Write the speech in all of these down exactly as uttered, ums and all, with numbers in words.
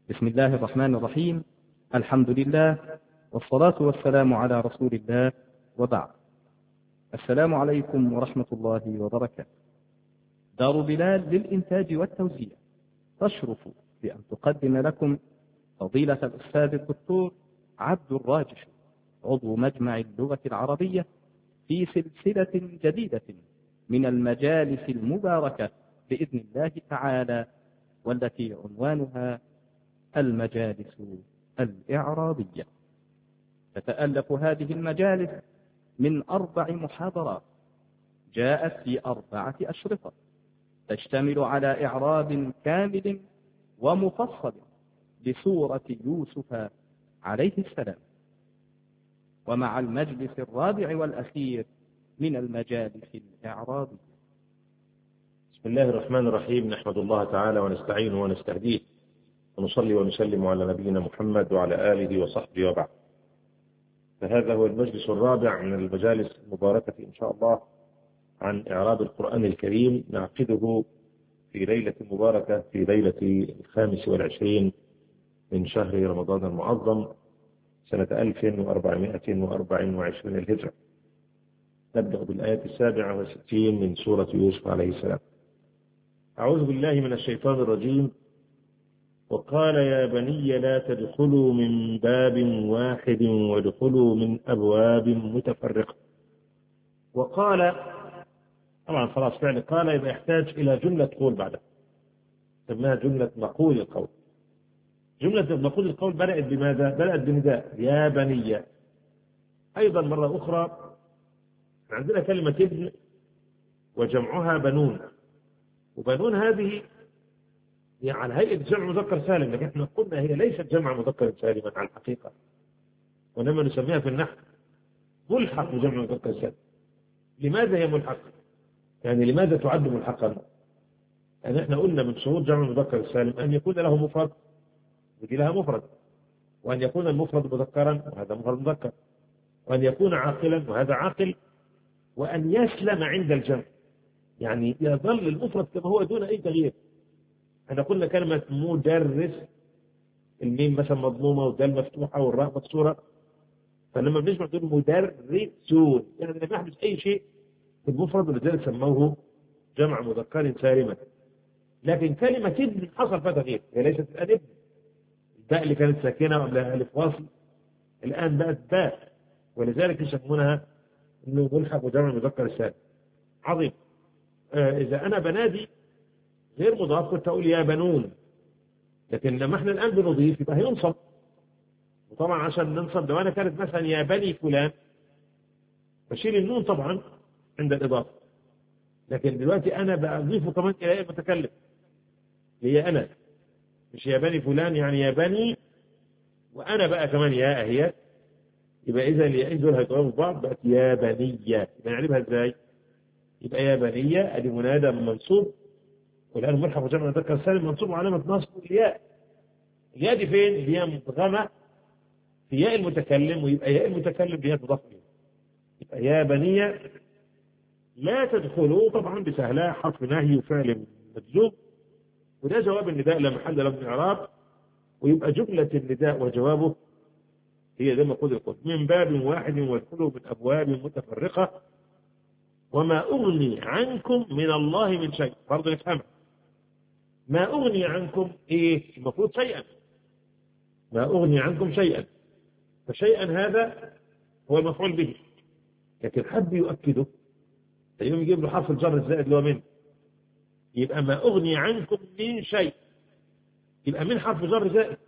بسم الله الرحمن الرحيم. الحمد لله والصلاة والسلام على رسول الله، وبعد. السلام عليكم ورحمة الله وبركاته. دار بلال للإنتاج والتوزيع تشرف بأن تقدم لكم فضيلة الأستاذ الدكتور عبد الراجح، عضو مجمع اللغة العربية، في سلسلة جديدة من المجالس المباركة بإذن الله تعالى، والتي عنوانها المجالس الإعرابية. تتألف هذه المجالس من أربع محاضرات جاءت في أربعة أشرطة، تشتمل على إعراب كامل ومفصل لسورة يوسف عليه السلام، ومع المجلس الرابع والأخير من المجالس الإعرابية. بسم الله الرحمن الرحيم. نحمد الله تعالى ونستعينه ونستهديه ونصلي ونسلم على نبينا محمد وعلى آله وصحبه وبعد. فهذا هو المجلس الرابع من المجالس المباركة إن شاء الله عن إعراب القرآن الكريم، نعقده في ليلة مباركة، في ليلة الخامس والعشرين من شهر رمضان المعظم سنة ألف وأربعمائة وأربع وعشرين الهجرة. نبدأ بالآية السابعة والستين من سورة يوسف عليه السلام. أعوذ بالله من الشيطان الرجيم. وقال يا بني لا تدخلوا من باب واحد وادخلوا من أبواب متفرقة. وقال طبعا خلاص فعل قال يبقى يحتاج إلى جملة قول بعدها، سماها جملة مقول القول. جملة مقول القول بدأت بماذا؟ بدأت بنداء يا بني. أيضا مرة أخرى عندنا كلمة ابن وجمعها بنون، وبنون هذه هي على هيئة جمع مذكر سالم، لكن احنا قلنا هي ليست جمع مذكر سالما على الحقيقة، وإنما نسميها في النحو ملحق بجمع مذكر سالم. لماذا هي ملحق؟ يعني لماذا تعد ملحقا؟ يعني احنا قلنا من شروط جمع المذكر السالم أن يكون له مفرد ودي لها مفرد، وأن يكون المفرد مذكرا وهذا مفرد مذكر، وأن يكون عاقلا وهذا عاقل، وأن يسلم عند الجمع، يعني يظل المفرد كما هو دون أي تغيير. احنا قلنا كلمة مدرس، الميم مثلا مضمومة والدال مفتوحة والراء مكسورة، فلما بنجمع تقول مدرسون، يعني لم يحدث أي شيء في المفرد، ولذلك سموه جمع مذكر سالما. لكن كلمة ابن حصل فيها تغيير، هي ليست الآن ابن، الباء اللي كانت ساكنة قبلها ألف واصل الآن بقت باء، ولذلك يسمونها انه ملحق وجمع مذكر سالم. عظيم. آه إذا أنا بنادي غير مضاف كنت أقول يا بنون، لكن لما احنا الآن بنضيف يبقى هينصب، وطبعا عشان ننصب لو أنا كانت مثلا يا بني فلان بشيل النون طبعا عند الإضافة، لكن دلوقتي أنا بأضيفه كمان إلى المتكلم هي أنا، مش يا بني فلان يعني يا بني وأنا بقى كمان يا أهي، يبقى إذا الياءين دول هيتغيروا في بعض، بقت يا بنية. يبقى نعرفها إزاي؟ يبقى يا بنية أدي منادى منصوب، والآن ملحق وجمع مذكر سالم منصوب وعلامة نصبه الياء. الياء دي فين؟ الياء مدغمة في ياء المتكلم، ويبقى ياء المتكلم بياء مضاف إليه. يبقى يا بنية لا تدخلوا، طبعا بسهلها حرف نهي وفعل مجزوم، وده جواب النداء لا محل له من إعراب، ويبقى جملة النداء وجوابه هي زي ما قلت القول من باب واحد وادخلوا من أبواب متفرقة وما أغني عنكم من الله من شيء. برضه نفهمها، ما أغني عنكم إيه؟ المفروض شيئا، ما أغني عنكم شيئا، فشيئا هذا هو المفعول به، لكن حب يؤكده يوم يجيب له حرف الجر الزائد اللي هو من، يبقى ما أغني عنكم من شيء، يبقى من حرف جر زائد،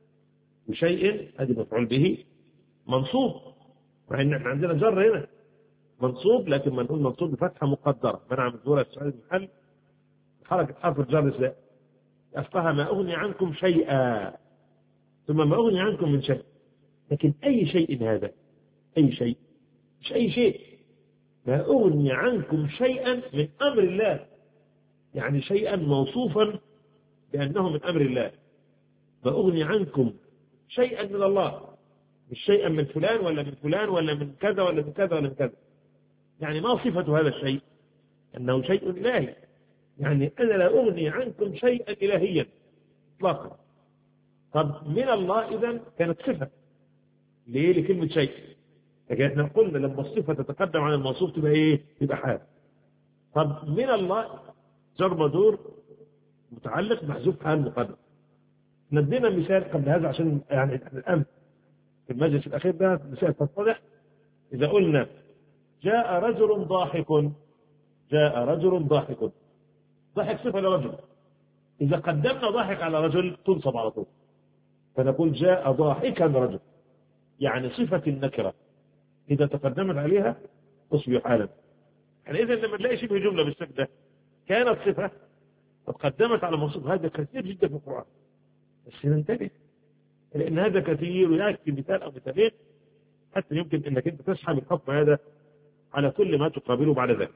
وشيء هذا مفعول به منصوب، مع ان احنا عندنا جر هنا منصوب، لكن ما نقول منصوب بفتحه مقدره منع من ظهور السؤال المحل حركه حرف الجر ازاي؟ اصلها ما اغني عنكم شيئا، ثم ما اغني عنكم من شيء. لكن اي شيء هذا؟ اي شيء؟ مش اي شيء، ما اغني عنكم شيئا من امر الله، يعني شيئا موصوفا بانه من امر الله. ما اغني عنكم شيئا من الله، مش شيئا من فلان ولا من فلان ولا من كذا ولا من كذا ولا من كذا. يعني ما صفة هذا الشيء؟ أنه شيء إلهي، يعني أنا لا أغني عنكم شيئا إلهيا إطلاقا. طب من الله إذن كانت صفة. ليه؟ لكلمة شيء. لكن احنا قلنا لما الصفة تتقدم عن الموصوف تبقى ايه؟ تبقى حال. طب من الله جر مجرور متعلق محذوف حال مقدم. ندينا مثال قبل هذا عشان يعني الآن في المجلس الأخير ده مثال تتضح. إذا قلنا جاء رجل ضاحك، جاء رجل ضاحك، ضحك صفة لرجل. إذا قدمنا ضاحك على رجل تنصب على طول، فنقول جاء ضاحكا رجل، يعني صفة النكرة إذا تقدمت عليها تصبح حالا. يعني إذا لما نلاقي شبه جملة بالشكل ده كانت صفة وتقدمت على موصوف، هذا كثير جدا في القرآن، بس ننتبه لأن هذا كثير ويأتي مثال أو مثالين حتى يمكن أنك أنت تسحب الحكم هذا على كل ما تقابله بعد ذلك.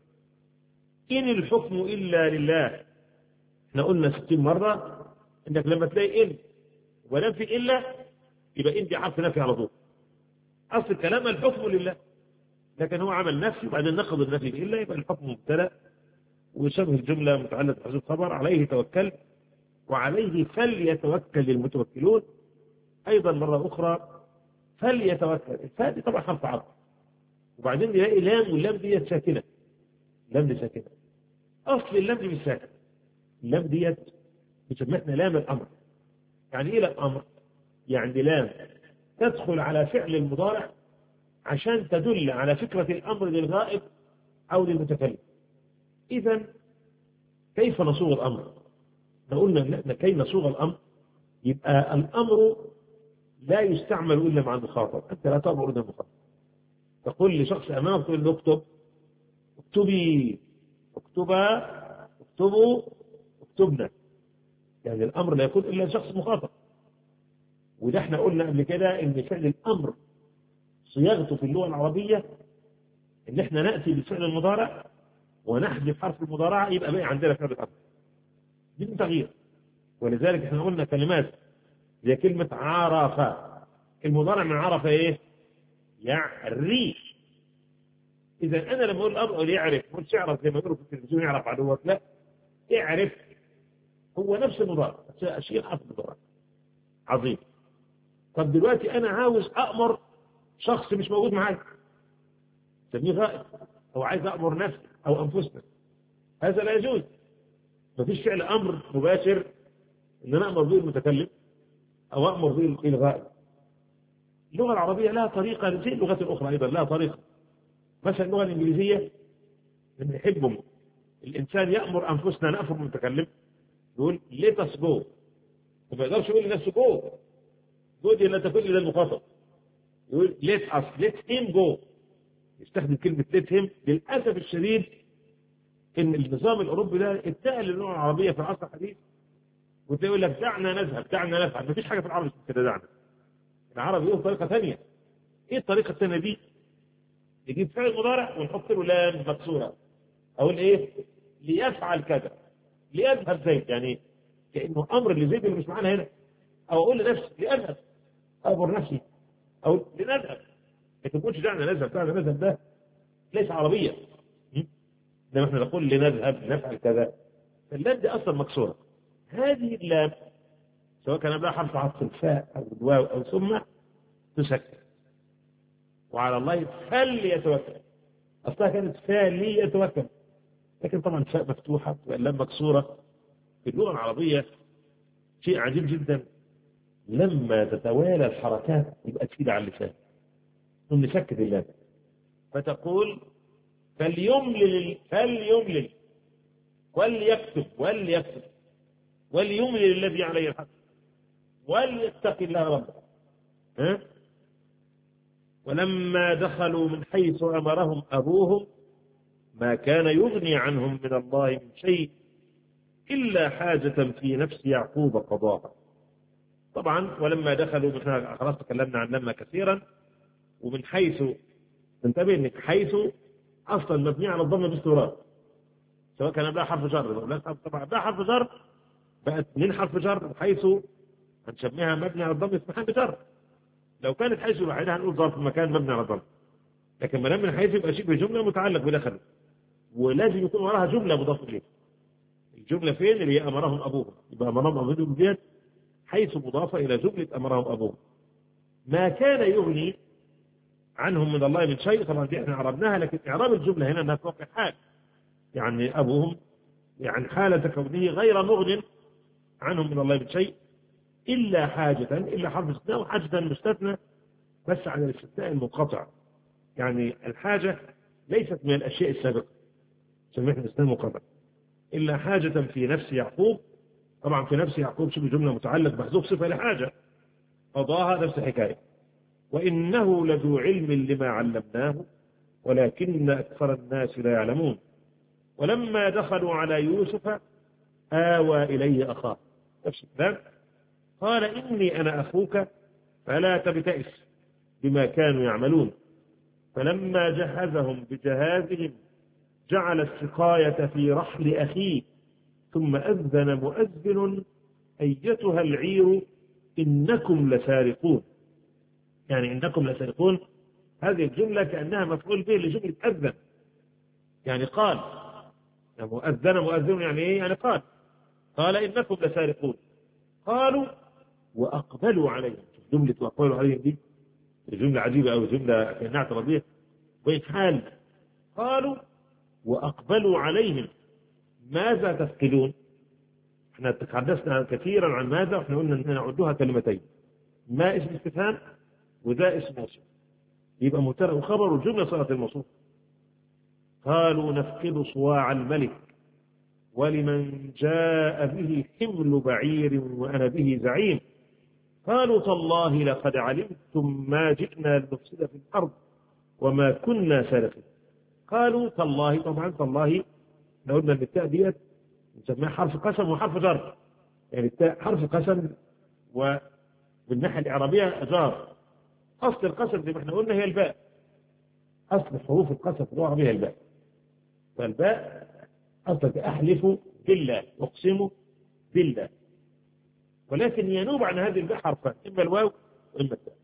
إن الحكم إلا لله، احنا قلنا ستين مرة انك لما تلاقي إن ولم في إلا يبقى إن دي حرف نفي على طول. أصل الكلام الحكم لله، لكن هو عمل نفي وبعدين نقض النفي بإلا يبقى الحكم مبتدأ وشبه الجملة متعلق بحذف خبر. عليه توكل وعليه فليتوكل المتوكلون. أيضا مرة أخرى فليتوكل، الفاء دي طبعا حرف عطف وبعدين نلاقي لام واللام دي ساكنة، لام دي ساكنة. أصل اللام دي مش ساكنة، اللام دي بسمتنا لام الأمر. يعني إيه لام الأمر؟ يعني لام تدخل على فعل المضارع عشان تدل على فكرة الأمر للغائب أو للمتكلم. إذن كيف نصوغ الأمر؟ قلنا إن كي نصوغ الأمر يبقى الأمر لا يستعمل إلا مع المخاطب. أنت لا تأمر إلا المخاطب. تقول لشخص أمامك تقول له اكتب، اكتبي، اكتبا، اكتبوا، اكتبنا. يعني الأمر لا يكون إلا شخص مخاطب. وده احنا قلنا قبل كده إن فعل الأمر صياغته في اللغة العربية إن احنا نأتي بالفعل المضارع ونحذف حرف المضارعة يبقى بقى عندنا فعل الأمر بدون تغيير. ولذلك احنا قلنا كلمات زي كلمة عرف، المضارع من عرف ايه؟ يعرف. إذا أنا لما أقول الأمر أقول يعرف، مش يعرف زي ما يقولوا في التلفزيون يعرف عدوك، لا، يعرف هو نفس المضارع أشياء حرف المضارع. عظيم. طب دلوقتي أنا عاوز أأمر شخص مش موجود معايا، سميه غائب، أو عايز أأمر نفسي أو أنفسنا، هذا لا يجوز. مفيش فعل أمر مباشر إن أنا أمر به المتكلم أو أمر به الغائب. اللغة العربية لها طريقة زي اللغات الأخرى أيضا لها طريقة. مثلا اللغة الإنجليزية لما يحبهم الإنسان يأمر أنفسنا نأمر المتكلم يقول let us go، وما يقدرش يقول لنفسه go go دي لا تكون إلى المخاطب، يقول let us let him go، يستخدم كلمة let him. للأسف الشديد إن النظام الأوروبي ده اتقل للغة العربية في العصر الحديث، وتقول لك دعنا نذهب دعنا نفعل. مفيش حاجة في العربي كده دعنا. العربي له طريقة ثانية. إيه الطريقة الثانية دي؟ نجيب فعل مضارع ونحط له لام مكسورة، أقول إيه؟ ليفعل كذا، ليذهب زيد، يعني كأنه أمر لزيد اللي مش معانا هنا. أو أقول لنفسي لأذهب، أمر نفسي، أو لنذهب. ما تقولش دعنا نذهب دعنا نذهب، ده ليس عربية. لما احنا نقول لنذهب نفعل كذا، فاللام دي أصلا مكسورة. هذه اللام سواء كان بها حرف عطف الفاء أو الواو أو ثم تسكن. وعلى الله فليتوكل، أصلها كانت فليتوكل، لكن طبعا فاء مفتوحة واللام مكسورة. في اللغة العربية شيء عجيب جدا، لما تتوالى الحركات يبقى تفيدة على اللسان، ثم نسكت اللام فتقول فليملل فليملل وليكتب وليكتب وليملل الذي عليه الحق وليتق الله ربه. ها؟ ولما دخلوا من حيث أمرهم أبوهم ما كان يغني عنهم من الله من شيء إلا حاجة في نفس يعقوب قضاها. طبعا ولما دخلوا من خلاص تكلمنا عن لما كثيرا. ومن حيث انتبه انك حيث اصلا مبني على الضم باستمرار، سواء كان قبلها حرف جر ولا طبعا قبلها حرف جر بقت من حرف جر، حيث هنسميها مبني على الضم اسمها بجر. لو كانت حيث لوحدها هنقول ظرف مكان مبني على الضم، لكن ما دام من حيث يبقى شبه جمله متعلق بدخل، ولازم يكون وراها جمله مضاف اليه. الجمله فين؟ اللي هي امرهم ابوهم، يبقى امرهم ابوهم ديت حيث مضاف إلى جملة أمرهم أبوهم. ما كان يغني عنهم من الله من شيء، طبعا دي احنا عربناها، لكن إعراب الجملة هنا أنها في واقع حال، يعني أبوهم يعني حالة كونه غير مغن عنهم من الله من شيء إلا حاجة، إلا حرف استثناء، وحاجة مستثنى بس عن الاستثناء المنقطع، يعني الحاجة ليست من الأشياء السابقة سميها الاستثناء المنقطع، إلا حاجة في نفس يعقوب. طبعا في نفس يعقوب شبه جملة متعلق محذوف صفة لحاجة، قضاها نفس الحكاية. وإنه لذو علم لما علمناه ولكن أكثر الناس لا يعلمون. ولما دخلوا على يوسف آوى إليه أخاه، نفس الكلام، قال إني أنا أخوك فلا تبتئس بما كانوا يعملون. فلما جهزهم بجهازهم جعل السقاية في رحل أخيه ثم أذن مؤذن أيتها العير إنكم لسارقون. يعني إنكم لسارقون هذه الجملة كأنها مفعول به لجملة أذن، يعني قال مؤذن مؤذن يعني إيه؟ يعني قال قال إنكم لسارقون. قالوا وأقبلوا عليهم، جملة وأقبلوا عليهم دي جملة عجيبة أو جملة كأنها اعتراضية وين حال. قالوا وأقبلوا عليهم ماذا تفقدون. احنا تحدثنا كثيرا عن ماذا، واحنا قلنا ان نعدها كلمتين، ما اسم استفهام وذا اسم موصول، يبقى مبتدا وخبر والجمله صارت الموصول. قالوا نفقد صواع الملك ولمن جاء به حمل بعير وانا به زعيم. قالوا تالله لقد علمتم ما جئنا لنفسد في الارض وما كنا سارقين. قالوا تالله، طبعا تالله لو قلنا ان التاء ديت نسميها حرف قسم وحرف جر، يعني التاء حرف قسم وبالناحيه الاعرابيه جار. اصل القسم زي ما احنا قلنا هي الباء، اصل حروف القسم في اللغه العربيه هي الباء، فالباء اصلك احلف بالله اقسم بالله، ولكن ينوب عن هذه الباء حرفان، اما الواو واما التاء،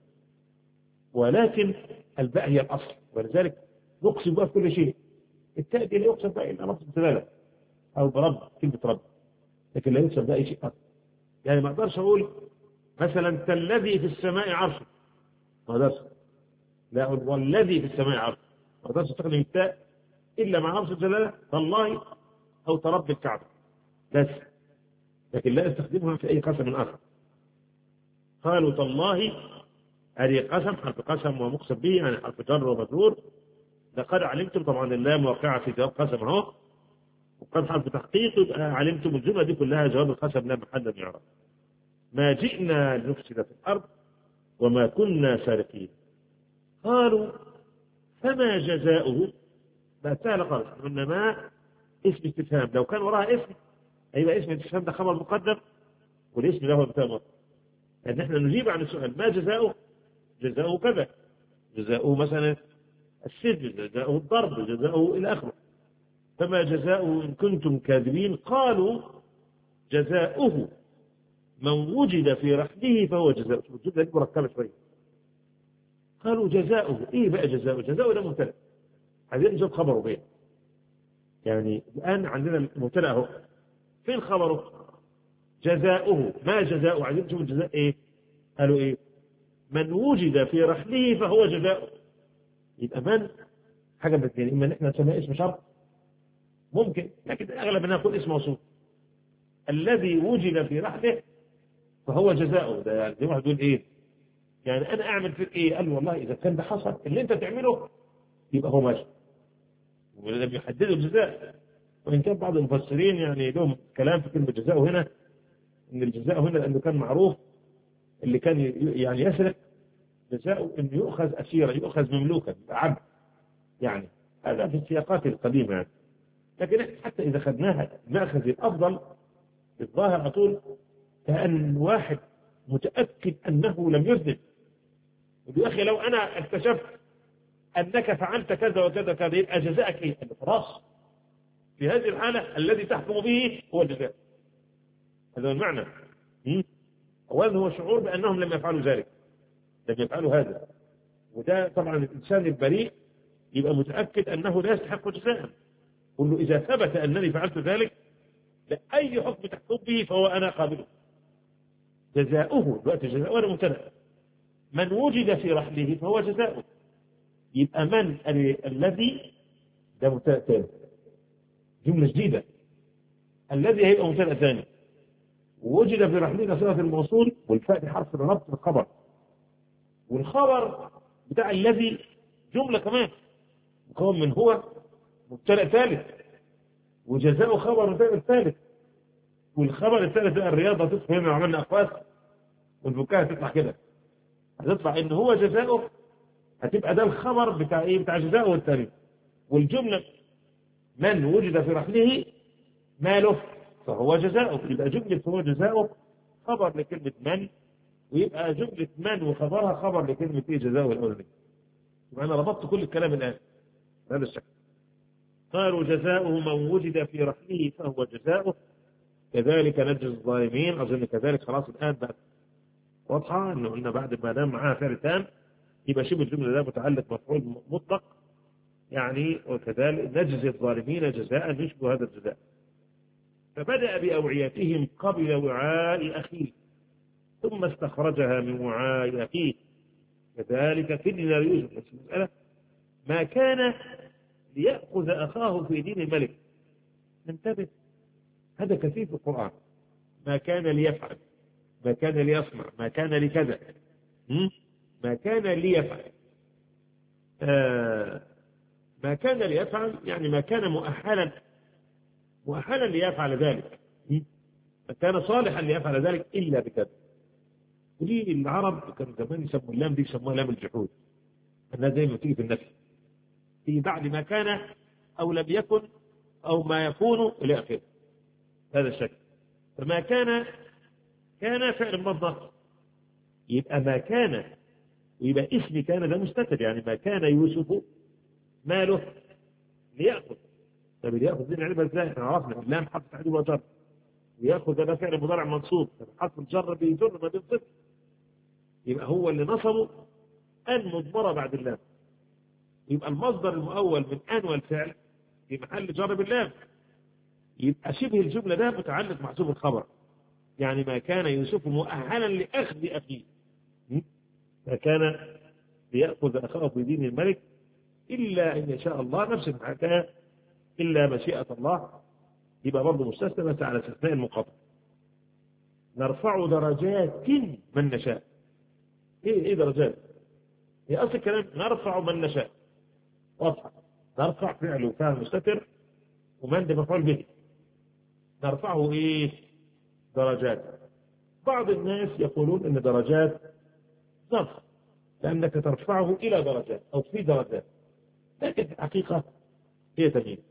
ولكن الباء هي الاصل، ولذلك نقسم بها في كل شيء. التاء دي لا يقسم بها الا لفظ الدلاله أو برب كلمة رب، لكن لا يقصد بأي شيء آخر. يعني ما أقدرش أقول مثلا الذي في السماء عرشه، ما أقدرش، لا أقول والذي في السماء عرشه، ما أقدرش أستخدم التاء إلا مع لفظ الجلالة والله أو ترب الكعبة بس، لكن لا أستخدمها في أي قسم آخر. قالوا تالله هذه قسم، حرف قسم ومقسم به يعني حرف جر ومجرور. لقد علمتم، طبعا اللام واقعة في جواب قسم أهو، وقد حرف تحقيق علمتم الجملة دي كلها جواب القسم لا محل من إعراب. ما جئنا لنفسد في الأرض وما كنا سارقين. قالوا فما جزاؤه. لا سهل خالص، إنما اسم استفهام لو كان وراها اسم هيبقى اسم الاستفهام ده خبر مقدم والاسم له مبتدا، لأن احنا نجيب عن السؤال ما جزاؤه، جزاؤه كذا، جزاؤه مثلا السجن، جزاؤه الضرب، جزاؤه إلى آخره. فما جزاؤه إن كنتم كاذبين. قالوا جزاؤه من وجد في رحله فهو جزاؤه. الجملة دي مركبة شوية. قالوا جزاؤه، إيه بقى جزاؤه؟ جزاؤه ده مبتدأ، عايزين نجيب خبره بيه. يعني الآن عندنا المبتدأ أهو، فين خبره؟ جزاؤه، ما جزاؤه؟ عايزين نشوف الجزاء إيه؟ قالوا إيه؟ من وجد في رحله فهو جزاؤه. يبقى من حاجة من الاثنين، إما نحن نسميها اسم شرط ممكن، لكن أغلب أنها يكون اسم موصول. الذي وجد في رحله فهو جزاؤه، ده يعني واحد يقول إيه؟ يعني أنا أعمل فيك إيه؟ قال والله إذا كان ده حصل اللي أنت تعمله يبقى هو ماشي، ولم يحددوا الجزاء. وإن كان بعض المفسرين يعني لهم كلام في كلمة جزاؤه هنا، إن الجزاء هنا لأنه كان معروف اللي كان يعني يسرق جزاؤه إنه يؤخذ أسيرا، يؤخذ مملوكا عبد، يعني هذا في السياقات القديمة يعني. لكن حتى إذا خدناها المأخذ الأفضل الظاهر أطول كأن واحد متأكد أنه لم يذنب، يقول يا أخي لو أنا اكتشفت أنك فعلت كذا وكذا كذا يبقى جزاءك إيه؟ خلاص في هذه الحالة الذي تحكم به هو الجزاء. هذا هو المعنى. أولا هو شعور بأنهم لم يفعلوا ذلك، لم يفعلوا هذا، وده طبعا الإنسان البريء يبقى متأكد أنه لا يستحق جزاء. قل له إذا ثبت أنني فعلت ذلك لأي حكم تحكم به فهو أنا قابله. جزاؤه دلوقتي جزاؤه ولا مبتدأ. من وجد في رحله فهو جزاؤه. يبقى من الذي ده مبتدأ ثاني، جملة جديدة. الذي هيبقى مبتدأ ثاني، ووجد في رحله صيغة الموصول والفاء دي حرف الربط الخبر، والخبر بتاع الذي جملة كمان مكون من هو مبتدأ ثالث، وجزاؤه خبر مبتدأ ثالث، والخبر الثالث بقى الرياضة تدخل هنا وعملنا أقواس والفكاهة تطلع كده، هتطلع إن هو جزاؤه، هتبقى ده الخبر بتاع إيه؟ بتاع جزاؤه الثاني. والجملة من وجد في رحله ماله فهو جزاؤه، يبقى جملة هو جزاؤه خبر لكلمة من، ويبقى جملة من وخبرها خبر لكلمة إيه؟ جزاؤه الأولاني. يبقى أنا ربطت كل الكلام الآن هذا الشكل. قالوا جزاؤه من وجد في رحله فهو جزاؤه كذلك نجزي الظالمين. أظن كذلك خلاص الآن بقت واضحة، إنه قلنا بعد ما دام معاه فعل تام يبقى شبه الجملة ده متعلق مفعول مطلق، يعني وكذلك نجزي الظالمين جزاء يشبه هذا الجزاء. فبدأ بأوعيتهم قبل وعاء أخيه ثم استخرجها من وعاء أخيه كذلك كدنا ليوسف. بس المسألة ما كان ليأخذ أخاه في دين الملك، انتبه هذا كثير في القرآن، ما كان ليفعل، ما كان ليصنع، ما كان لكذا، ما كان ليفعل. آه ما كان ليفعل يعني ما كان مؤهلا مؤهلا ليفعل ذلك، ما كان صالحا ليفعل ذلك إلا بكذا. ودي العرب كانوا زمان يسموا اللام دي يسموها لام الجحود، أنها زي ما تيجي في النفي في بعد ما كان أو لم يكن أو ما يكون إلى آخره هذا الشكل. فما كان كان فعل مصدر، يبقى ما كان، ويبقى اسم كان ده مستتر، يعني ما كان يوسف ماله ليأخذ. طب ليأخذ دي نعرفها ازاي؟ احنا عرفنا اللام حرف تعديل وجر، ويأخذ ده فعل مضارع منصوب، حرف الجر بيجر ما بين صفر، يبقى هو اللي نصبه أن مضمرة بعد اللام، يبقى المصدر المؤول من أن والفعل في محل جر باللام، يبقى شبه الجملة ده متعلق محسوب الخبر، يعني ما كان يوسف مؤهلا لأخذ أخيه، ما كان ليأخذ أخاه في دين الملك إلا أن يشاء الله، نفس الحكاية إلا مشيئة الله، يبقى برضه مستثنى بس على استثناء المقاطع. نرفع درجات من نشاء. إيه إيه درجات؟ هي أصل الكلام نرفع من نشاء، واضحة. نرفع فعل وفعل مستتر ومن ده مفعول به، نرفعه إيه؟ درجات. بعض الناس يقولون إن درجات ظرف لأنك ترفعه إلى درجات أو في درجات، لكن في الحقيقة هي تمييز.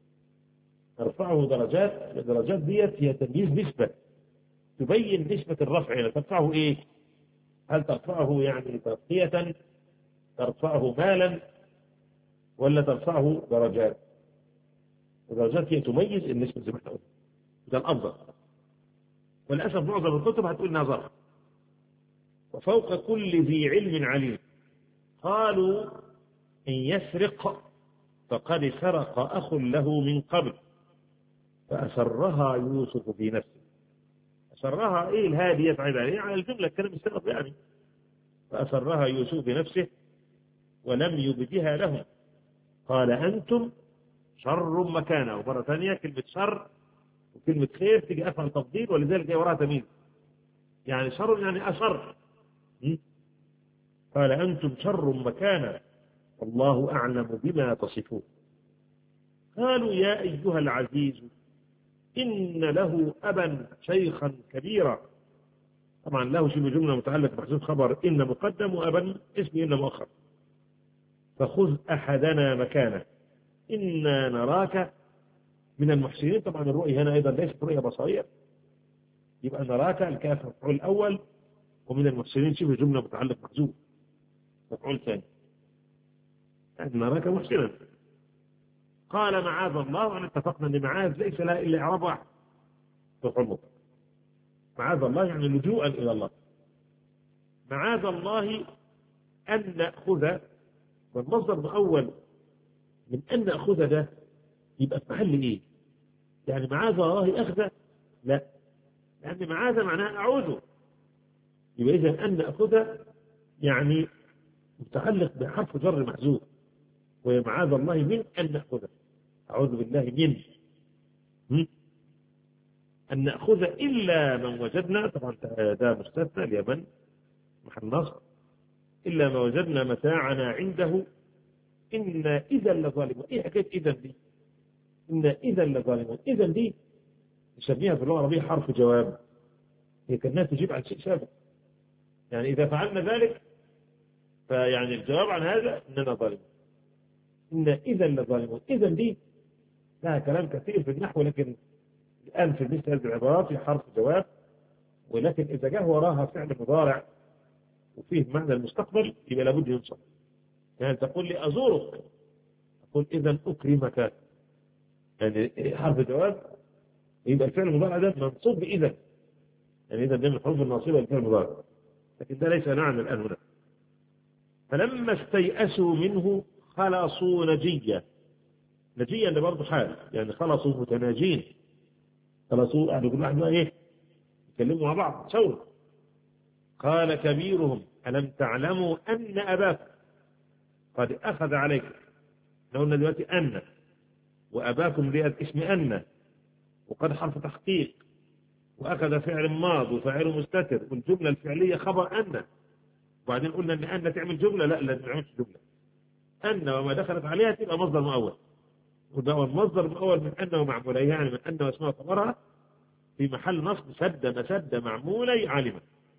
ترفعه درجات، الدرجات ديت هي تمييز نسبة تبين نسبة الرفع. يعني ترفعه إيه؟ هل ترفعه يعني ترقية، ترفعه مالا، ولا ترفعه درجات؟ الدرجات هي تميز النسبة زي ما احنا قلنا، ده الأفضل. وللأسف معظم الكتب هتقول إنها ظرف. وفوق كل ذي علم عليم. قالوا إن يسرق فقد سرق أخ له من قبل فأسرها يوسف في نفسه. أسرها إيه الهادية يفعل عليه على الجملة الكلام السبب يعني. فأسرها يوسف في نفسه ولم يبدها لهم قال أنتم شر مكانه. ومرة ثانية كلمة شر وكلمة خير تجي أفعل تفضيل، ولذلك جاء وراها تمييز، يعني شر يعني أشر. قال أنتم شر مكانا والله أعلم بما تصفون. قالوا يا أيها العزيز إن له أبا شيخا كبيرا. طبعا له شبه جملة متعلق بحذف خبر إن مقدم، وأبا اسم إن مؤخر. فخذ أحدنا مكانه إنا نراك من المحسنين. طبعا الرؤية هنا أيضا ليست رؤية بصرية، يبقى نراك الكاف مفعول الأول، ومن المحسنين شبه جملة متعلق محذوف مفعول ثاني، يعني نراك محسنا. قال معاذ الله، وأن اتفقنا أن معاذ ليس لها إلا إعراب واحد مفعول مطلق. معاذ الله يعني لجوءا إلى الله. معاذ الله أن نأخذ، والمصدر الأول من أن نأخذ ده يبقى في محل إيه؟ يعني معاذ الله أخذ؟ لا، لأن معاذ معناها أعوذ، يبقى إذا أن نأخذ يعني متعلق بحرف جر محذوف، ومعاذ الله من أن نأخذ، أعوذ بالله من م? أن نأخذ إلا من وجدنا، طبعا ده مستثنى اليمن محل نصب، إلا ما وجدنا متاعنا عنده إنا إذا لظالمون. إيه حكاية إذا دي؟ إنا إذا لظالمون. إذا دي نسميها في اللغة العربية حرف جواب، هي كانها تجيب عن شيء سابق، يعني إذا فعلنا ذلك فيعني الجواب عن هذا إننا ظالمون. إنا إذا لظالمون. إذا دي لها كلام كثير في النحو، لكن الآن في مثل هذه العبارات في حرف جواب، ولكن إذا جاء وراها فعل مضارع وفيه معنى المستقبل يبقى لابد ينصب. يعني تقول لي أزورك، أقول إذا أكرمك، يعني حرف جواب يبقى الفعل المضارع ده منصوب بإذا، يعني إذا ده من الحروف الناصبة للفعل المضارع، لكن ده ليس نعم الآن هنا. فلما استيأسوا منه خلصوا نجيا. نجيا ده برضه حال، يعني خلصوا متناجين، خلصوا يعني كل واحد ايه يتكلموا مع بعض شاوروا. قال كبيرهم ألم تعلموا أن أباكم قد أخذ عليكم، لو قلنا دلوقتي أن وأباكم دي اسم أن، وقد حرف تحقيق، وأخذ فعل ماض وفاعل مستتر، والجملة الفعلية خبر أن، وبعدين قلنا أن أن تعمل جملة، لا لا تعملش جملة، أن وما دخلت عليها تبقى مصدر مؤول، وده المصدر المؤول من أن ومعموليها، يعني من أن واسمها خبرها في محل نصب سد مسد معمولي علما.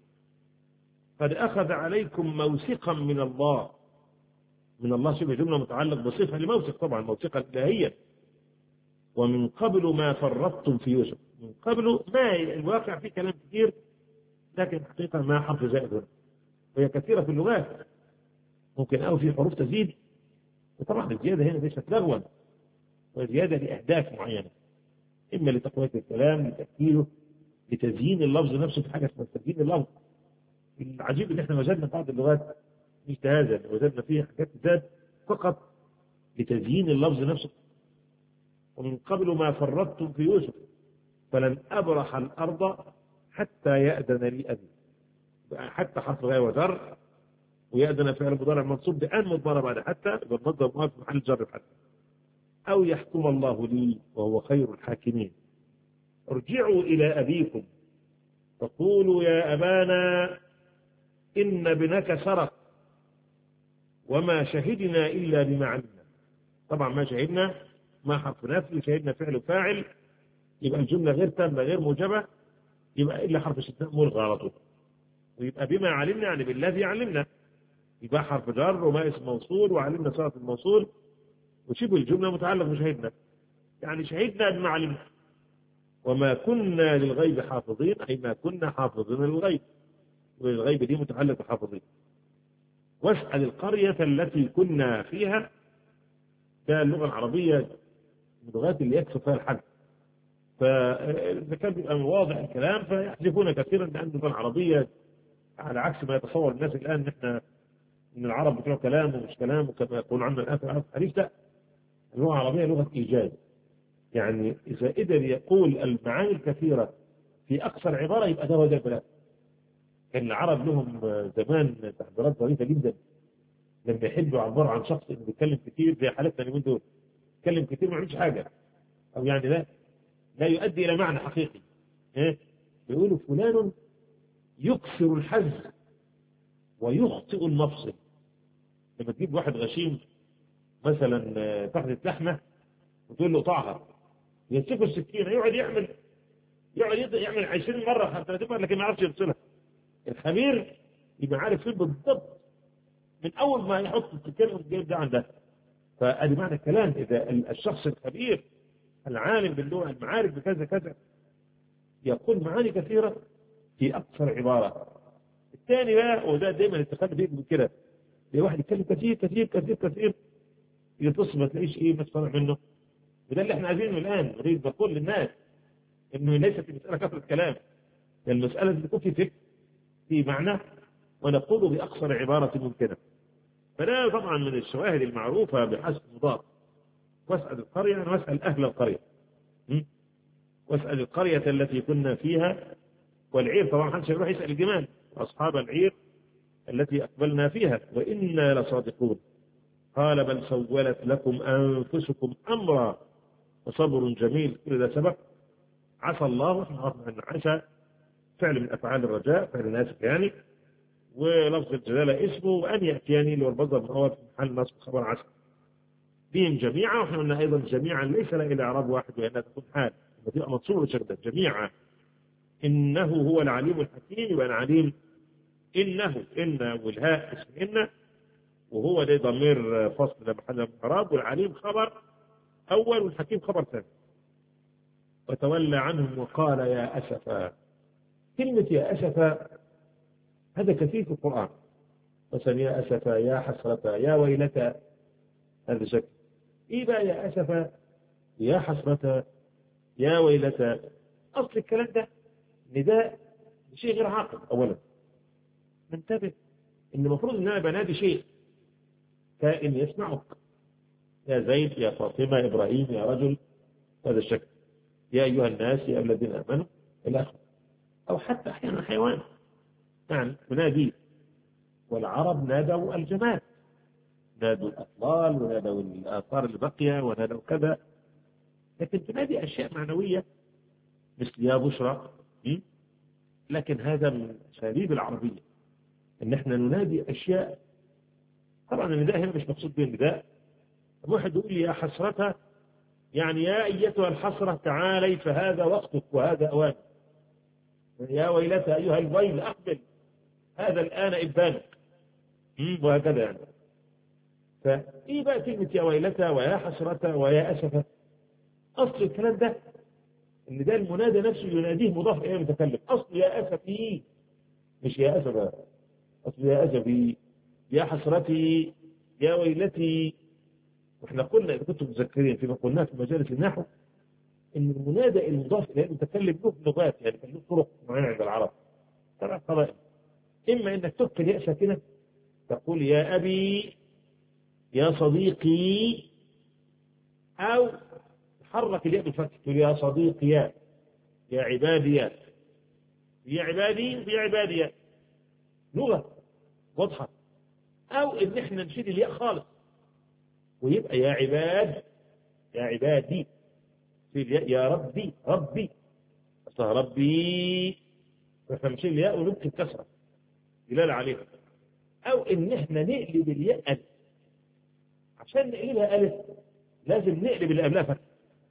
قد أخذ عليكم موثقا من الله، من الله شبه جملة متعلق بصفة لموثق، طبعا موثقا إلهيا. ومن قبل ما فرطتم في يوسف، من قبل ما الواقع فيه كلام كثير، لكن حقيقة ما حرف زائد هنا، وهي كثيرة في اللغات، ممكن أو في حروف تزيد، وطبعا الزيادة هنا ليست لغوا، وزيادة لأهداف معينة، إما لتقوية الكلام، لتأكيده، لتزيين اللفظ نفسه، في حاجة اسمها تزيين اللفظ. العجيب إن إحنا وجدنا بعض اللغات مش هذا، وجدنا فيها حاجات زاد فقط لتزيين اللفظ نفسه. ومن قبل ما فرطتم في يوسف فلن أبرح الأرض حتى يأذن لي أبي، حتى حرف غير وجر، ويأذن فعل مضارع منصوب بأن مضمرة بعد حتى، يبقى المصدر مؤكد في محل جر حتى، أو يحكم الله لي وهو خير الحاكمين. ارجعوا إلى أبيكم فقولوا يا أبانا إن ابنك سرق وما شهدنا إلا بما علمنا. طبعا ما شهدنا ما حرف نفي، شهدنا فعل وفاعل، يبقى الجملة غير تامة غير موجبة، يبقى إلا حرف استثناء ملغى على طول، ويبقى بما علمنا يعني بالذي علمنا، يبقى حرف جر وما اسم موصول وعلمنا صيغة الموصول، وشبه الجملة متعلق بشهدنا، يعني شهدنا بما علمنا. وما كنا للغيب حافظين، أي ما كنا حافظين للغيب، والغيب دي متعلق بحافظين. واسأل القرية التي كنا فيها، ده اللغة العربية من اللغات اللي يكفي فيها الحد، فإذا كان بيبقى واضح الكلام فيحذفون كثيرا، لأن اللغة العربية على عكس ما يتصور الناس الآن ان احنا ان العرب بتوع كلام ومش كلام، وكما يقول عنا الآن في العرب الحديث، لا، اللغة العربية لغة إيجاز، يعني إذا قدر يقول المعاني الكثيرة في أقصر عبارة يبقى ده هو ده البلاغ. كان العرب لهم زمان تعبيرات ظريفة جدا، لما يحبوا يعبروا عن شخص انه بيتكلم كثير زي حالتنا اليومين دول، يتكلم كثير ما يعملش حاجة، أو يعني لا لا يؤدي إلى معنى حقيقي. إيه؟ بيقولوا فلان يكسر الحز ويخطئ المفصل. لما تجيب واحد غشيم مثلا تحت لحمة وتقول له قطعها، يمسكه السكينة يقعد يعمل يقعد يعمل عشرين مرة حتى تبقى، لكن ما يعرفش يفصلها. الخبير يبقى عارف فين بالضبط من أول ما يحط السكينة والجيب ده عندها. فأدي معنى الكلام، إذا الشخص الخبير العالم باللغة المعارف بكذا كذا يقول معاني كثيرة في أقصر عبارة. الثاني بقى، وده دايما التقدم بيجي كده، في واحد يتكلم كثير كثير كثير كثير يتصل ما تلاقيش ايه مسموع منه. وده اللي احنا عايزينه الان، نريد نقول للناس انه ليست المساله كثره كلام، المساله تكون في فكر في معنى، ونقوله باقصر عباره ممكنه. فده طبعا من الشواهد المعروفه بحسب مضاف. واسال القريه، انا واسال اهل القريه، واسال القريه التي كنا فيها. والعير طبعا محدش يروح يسال الجمال، أصحاب العير التي أقبلنا فيها وإنا لصادقون. قال بل سولت لكم أنفسكم أمرا وصبر جميل. كل ذا سبق. عسى الله، أن عسى فعل من أفعال الرجاء، فعل ناسك يعني، ولفظ الجلالة اسمه، وأن يأتيني اللي هو المصدر من أول في محل نصب خبر عسى بهم جميعا. وإحنا قلنا أيضا جميعا ليس له إلا إعراب واحد، وأنها تكون حال وتبقى منصوبة شكلا جميعا. إنه هو العليم الحكيم، يبقى العليم إنه، إن والهاء اسم إن، وهو ده ضمير فصل لمحل من إعراب، والعليم خبر أول والحكيم خبر ثاني. وتولى عنهم وقال يا أسفا. كلمة يا أسفا هذا كثير في القرآن، مثلا يا أسفا، يا حسرة، يا ويلتا، هذا شكل. إيه بقى يا أسفا، يا حسرة، يا ويلتا؟ أصل الكلام ده نداء شيء غير عاقل. أولا ننتبه إن المفروض إن أنا بنادي شيء كائن يسمعك، يا زيد، يا فاطمة، يا إبراهيم، يا رجل، هذا الشكل، يا أيها الناس، يا الذين آمنوا إلى آخره. أو حتى أحيانا حيوان يعني منادي. والعرب نادوا الجماد، نادوا الأطلال، ونادوا الآثار البقية، ونادوا كذا. لكن تنادي أشياء معنوية مثل يا بشرى. لكن هذا من أساليب العربية إن إحنا ننادي أشياء. طبعا النداء هنا مش مقصود به النداء. واحد يقول لي يا حسرتها، يعني يا أيتها الحسرة تعالي فهذا وقتك وهذا أوانك. يا ويلتها أيها الويل أقبل، هذا الآن إبانك، وهكذا يعني. فإيه بقى كلمة يا ويلتها ويا حسرتها ويا أسفة؟ أصل الكلام ده إن ده المنادى نفسه يناديه مضاف إليه المتكلم. أصل يا أسفي مش يا أسفة، أصل يا أسفي، يا حسرتي، يا ويلتي. وإحنا قلنا إذا كنتم متذكرين فيما قلناه في مجالس النحو إن المنادى المضاف إليه المتكلم له لغات، يعني له طرق معينة عند العرب، ثلاث طرائق. إما إنك تبقي الياء ساكنة تقول يا أبي، يا صديقي، أو تحرك الياء بالفتح تقول يا صديقي، يا يا عبادي، يا يا عبادي، يا عبادي، لغة واضحة. أو إن إحنا نشيل الياء خالص ويبقى يا عباد، يا عبادي، في الياء يا ربي، ربي أصلها ربي، إحنا نشيل الياء ونبقي الكسرة دلالة عليها. أو إن إحنا نقلب الياء ألف. عشان نقلبها ألف لازم نقلب اللي قبلها فتح.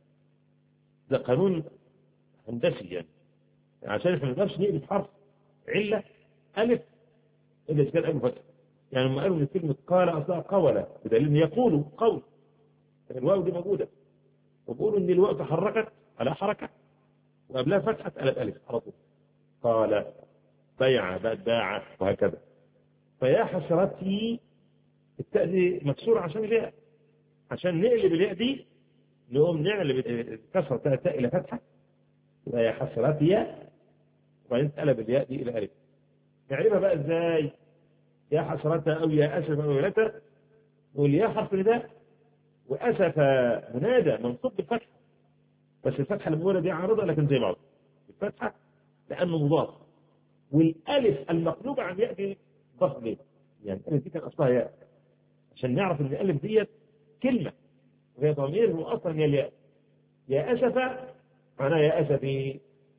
ده قانون هندسي يعني. عشان إحنا ما نقدرش نقلب حرف علة ألف إلا إذا كان قبله فتح. يعني لما قالوا إن كلمة قال أصلها قولة، بدليل إن يقولوا قول، الواو دي موجودة، وبيقولوا إن الواو تحركت على حركة وقبلها فتحة قلب ألف على طول. قال، بيع، باع، وهكذا. فيا حسرتي التاء دي مكسورة عشان الياء، عشان نقلب الياء دي نقوم نقلب كسر تاء إلى فتحة، يبقى يا حسرتي، وبعدين تقلب الياء دي إلى ألف. نعرفها بقى إزاي؟ يا حسرتها أو يا أسف أو ويلتا، والياء حرف نداء، وأسف منادى منصوب بالفتحة، بس الفتحة المولى دي عارضة لكن زي بعض الفتحة لأنه مضاف. والألف المقلوبة عن ياء دي ضغط ليه؟ يعني الألف دي كان أصلها ياء، عشان نعرف إن الألف دي كلمة وهي ضمير هو أصلا هي الياء. يا أسف معناها يا أسفي،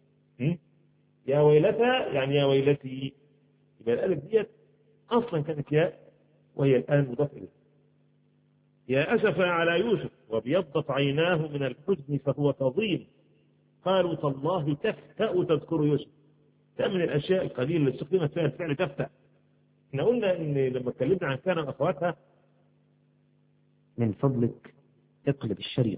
يا ويلتا يعني يا ويلتي. يبقى الألف دي أصلا كانت ياء وهي الآن مضاف إليه. يا أسف على يوسف وابيضت عيناه من الحزن فهو كظيم، قالوا تالله تفتأ تذكر يوسف. ده من الأشياء القليلة اللي استخدمت فيها الفعل تفتأ. احنا قلنا إن لما اتكلمنا عن كان أخواتها، من فضلك اقلب الشريط.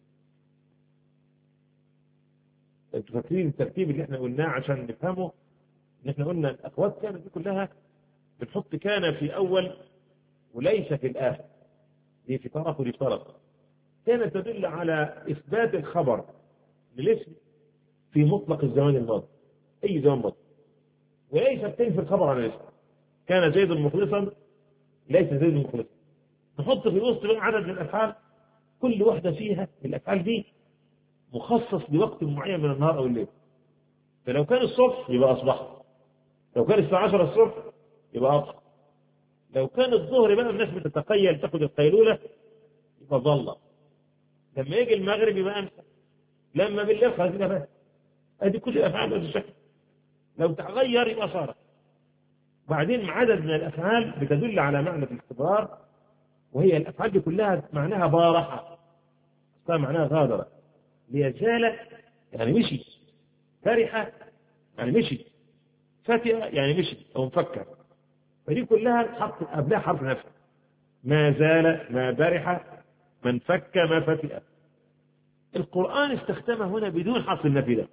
انتوا فاكرين الترتيب اللي احنا قلناه عشان نفهمه؟ ان احنا قلنا الأخوات كانت دي كلها بنحط كان في أول وليس في الآخر، دي في طرف ودي في طرف. كانت تدل على إثبات الخبر للاسم في مطلق الزمان الماضي، أي زمان ماضي، وليس تنفي الخبر عن الاسم. كان زيد مخلصا، ليس زيد مخلصا. نحط في وسط عدد من الأفعال، كل واحدة فيها من الأفعال دي مخصص لوقت معين من النهار أو الليل. فلو كان الصبح يبقى أصبح، لو كان الساعة عشرة الصبح يبقى أضحى. لو كان الظهر بقى الناس بتتقيل تاخد القيلولة يبقى ظل. لما يجي المغرب يبقى أمسى. لما بالليل خلاص يبقى فات. أدي كل الأفعال بهذا الشكل. لو تغير يبقى صار. وبعدين عدد من الأفعال بتدل على معنى الاستمرار، وهي الأفعال دي كلها معناها بارحة، معناها غادرة. ليزال يعني مشي، فرحة يعني مشي، فتئة يعني مشي أو مفكر. فدي كلها حط قبلها حرف نفي. ما زال، ما برح، ما انفك، ما فتئ. القرآن استخدمه هنا بدون حرف النفي ده.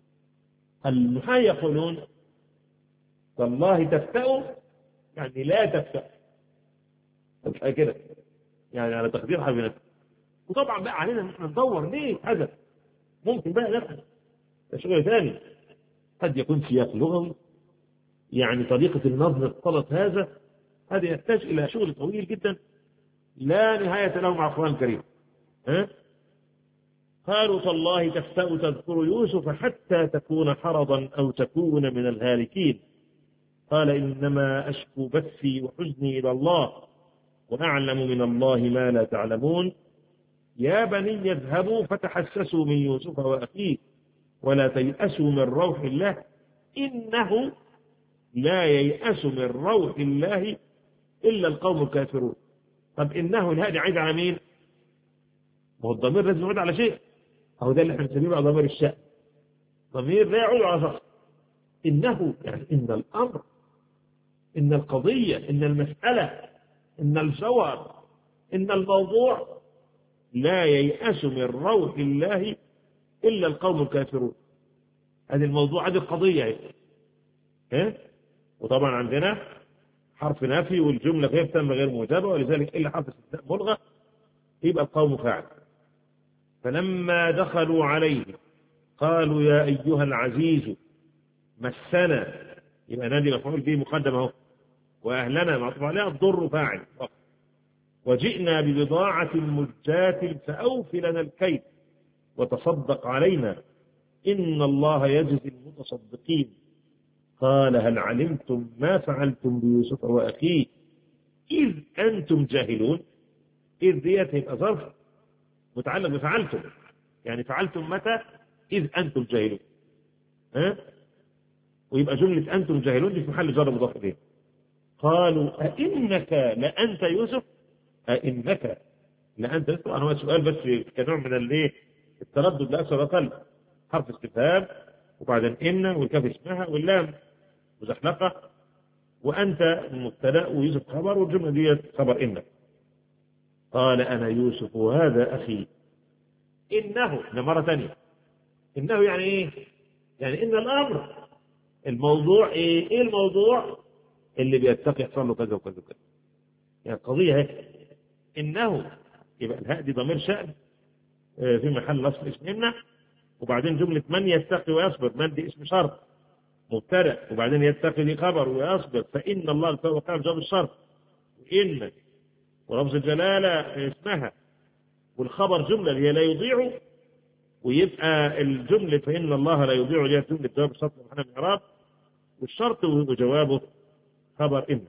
النحاة يقولون والله تفتأ يعني لا تفتأ، مش كده يعني على تقدير حرف نفي. وطبعا بقى علينا ان احنا ندور ليه هذا، ممكن بقى نفهم ده شغل ثاني. قد يكون سياق لغوي، يعني طريقة النظم اختلط هذا، هذا يحتاج إلى شغل طويل جدا لا نهاية له مع القرآن الكريم. ها؟ قالوا تالله تفتأ تذكر يوسف حتى تكون حرضا أو تكون من الهالكين. قال إنما أشكو بثي وحزني إلى الله وأعلم من الله ما لا تعلمون. يا بني اذهبوا فتحسسوا من يوسف وأخيه ولا تيأسوا من روح الله إنه لا ييأس من روح الله إلا القوم الكافرون. طب إنه الهادي عيد على مين؟ ما هو الضمير لازم يعود على شيء، أو ده اللي احنا بنسميه بقى ضمير الشأن. ضمير لا يعود على شخص. إنه يعني إن الأمر، إن القضية، إن المسألة، إن الجوهر، إن الموضوع لا ييأس من روح الله إلا القوم الكافرون. هذا الموضوع، هذه القضية. ها؟ وطبعا عندنا حرف نافي والجملة غير تامة غير موجبة، ولذلك إلا حرف استثناء ملغى يبقى القوم فاعل. فلما دخلوا عليه قالوا يا أيها العزيز مسنا، يبقى نادي مفعول به مقدم اهو، وأهلنا معطوف عليها الضر فاعل. وجئنا ببضاعة مزجاة فأوف لنا الكيل وتصدق علينا إن الله يجزي المتصدقين. قال هل علمتم ما فعلتم بيوسف وأخيه إذ أنتم جاهلون. إذ ديت هيبقى ظرف متعلق بفعلتم، يعني فعلتم متى؟ إذ أنتم جاهلون. ها؟ ويبقى جملة أنتم جاهلون دي في محل جر مضاف إليه. قالوا أئنك لأنت يوسف، أئنك لأنت يوسف. أنا هو سؤال بس كنوع من الايه التردد لا أكثر أقل. حرف استفهام وبعدين إن والكاف اسمها واللام مزحلقة وأنت مبتدأ ويوسف خبر والجملة دي خبر إنك. قال أنا يوسف وهذا أخي. إنه مرة ثانية. إنه يعني إيه؟ يعني إن الأمر الموضوع إيه؟ إيه الموضوع اللي بيتقي يحصل له كذا وكذا وكذا. يعني القضية هي إنه، يبقى الهاء دي ضمير شأن في محل نصب اسم إن، وبعدين جملة من يتقي ويصبر، من دي اسم شرط مبتدأ، وبعدين يتقي دي خبر ويصبر، فإن الله وقام جواب الشرط، وإن ولفظ الجلالة اسمها، والخبر جملة اللي هي لا يضيع، ويبقى الجملة فإن الله لا يضيع اللي هي جملة جواب الشرط محل الإعراب، والشرط وجوابه خبر إن.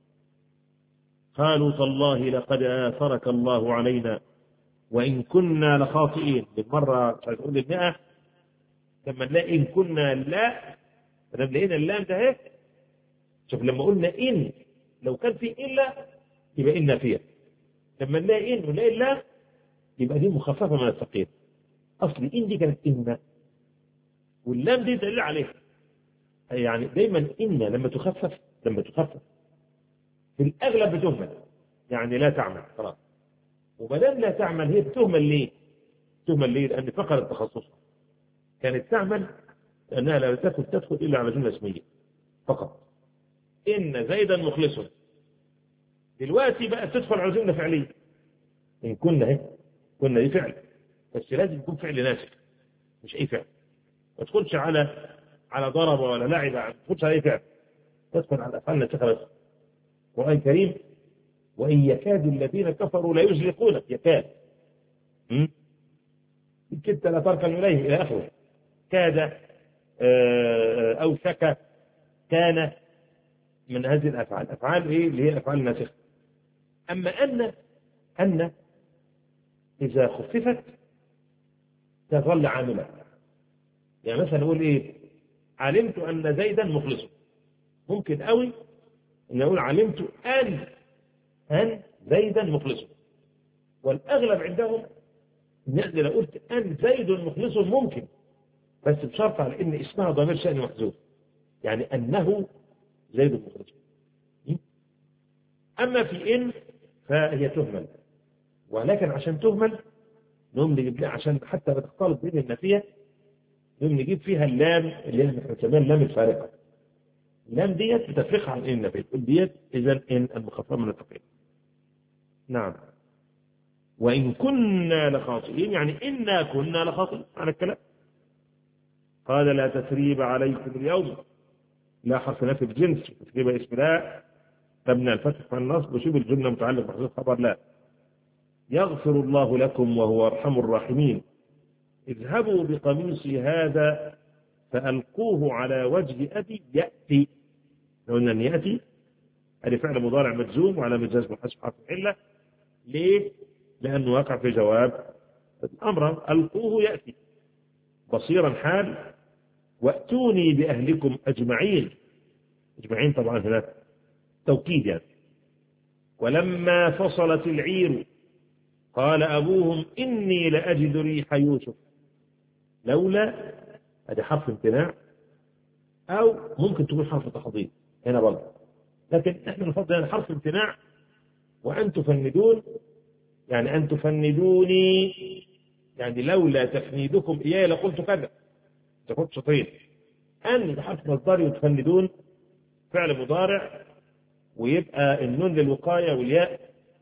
قالوا تالله لقد آثرك الله علينا وإن كنا لخاطئين. بالمرة مش هتقول المئة لما نلاقي إن كنا لا، لما لقينا اللام ده اهي. شوف لما قلنا إن لو كان في إلا يبقى إن فيها، لما نلاقي إن ونلاقي اللام يبقى دي مخففة من الثقيل. أصل إن دي كانت إن واللام دي دليل عليها. يعني دايما إن لما تخفف لما تخفف في الأغلب بتهمل، يعني لا تعمل خلاص. وبدل لا تعمل هي بتهمل ليه؟ تهمل ليه؟ لأن فقرت تخصصها. كانت تعمل لأنها لا تدخل تدخل إلا على جملة اسمية فقط. إن زيدا مخلص دلوقتي بقى تدخل على جملة فعلية. إن كنا هي كنا دي فعل، بس لازم يكون فعل ناسخ مش أي فعل. ما تدخلش على على ضرب ولا لعب، ما تدخلش على أي فعل، تدخل على أفعال ناسخة بس. القرآن الكريم وإن يكاد الذين كفروا لا يزلقونك، يكاد كدت لا تركن إليهم إلى آخره. كاد أو سكى كان من هذه الأفعال. أفعال إيه؟ اللي هي أفعال ناسخة. أما أن أن إذا خففت تظل عاملة. يعني مثلا نقول إيه؟ علمت أن زيدا مخلص. ممكن قوي أن أقول علمت أن أن زيدا مخلص، والأغلب عندهم إن لو قلت أن زيد مخلص ممكن، بس بشرط على إن اسمها ضمير شأن محذوف، يعني أنه زيد مخلص. أما في إن فهي تهمل، ولكن عشان تهمل نقوم نجيب لها عشان حتى بتختلط بين النفية، نقوم نجيب فيها اللام اللي هي بنسميها اللام الفارقة. اللام ديت بتفرقها عن إن النفية، تقول ديت إذا إن المخففة من الثقيل. نعم. وإن كنا لخاطئين، يعني إنا كنا لخاطئين على الكلام. قال لا تثريب عليكم اليوم، لا حرف نفي الجنس، تثريب اسم لا تبنى الفتح والنصب وشوف الجملة متعلق بحذف خبر لا. يغفر الله لكم وهو أرحم الراحمين. اذهبوا بقميصي هذا فألقوه على وجه أبي يأتي. لو أن يأتي هذا فعل مضارع مجزوم وعلى مجاز محذوف حرف العلة. ليه؟ لأنه وقع في جواب الأمر. ألقوه يأتي بصيرا حال وأتوني بأهلكم أجمعين. أجمعين طبعا هنا توكيد يعني. ولما فصلت العير قال أبوهم إني لأجد ريح يوسف. لولا هذا حرف امتناع، أو ممكن تكون حرف تحضير هنا برضه، لكن احنا نفضل يعني حرف امتناع. وأن تفندون يعني أن تفندوني، يعني لولا تفنيدكم إياه لقلت كذا، تكون شطرين. أن حرف مصدري وتفندون فعل مضارع، ويبقى النون للوقاية والياء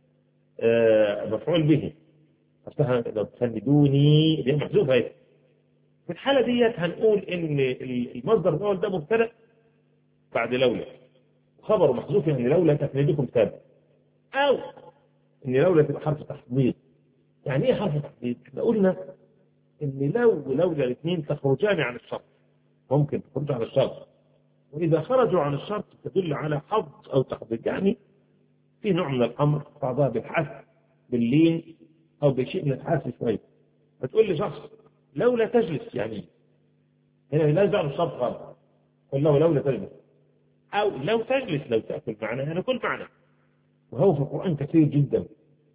مفعول به. أصلها لو تفندوني دي محذوفة هي. في الحالة ديت هنقول إن المصدر الأول ده مبتدأ بعد لولا، خبر محذوف يعني لولا تفنيدكم تابع، أو إن لولا تبقى حرف تحضير. يعني إيه حرف تحضير؟ إحنا قلنا إن لو ولولا الاثنين تخرجان عن الشرط، ممكن تخرج عن الشرط، وإذا خرجوا عن الشرط تدل على حظ أو تحضير. يعني في نوع من الأمر، بعضها بالحث باللين أو بشيء من الحث شوية. فتقول لي شخص لولا تجلس، يعني هنا لا يزال الشرط غلط، قل له لولا تجلس، أو لو تجلس لو تأكل معنا أنا كل معنا. وهو في القرآن كثير جدا.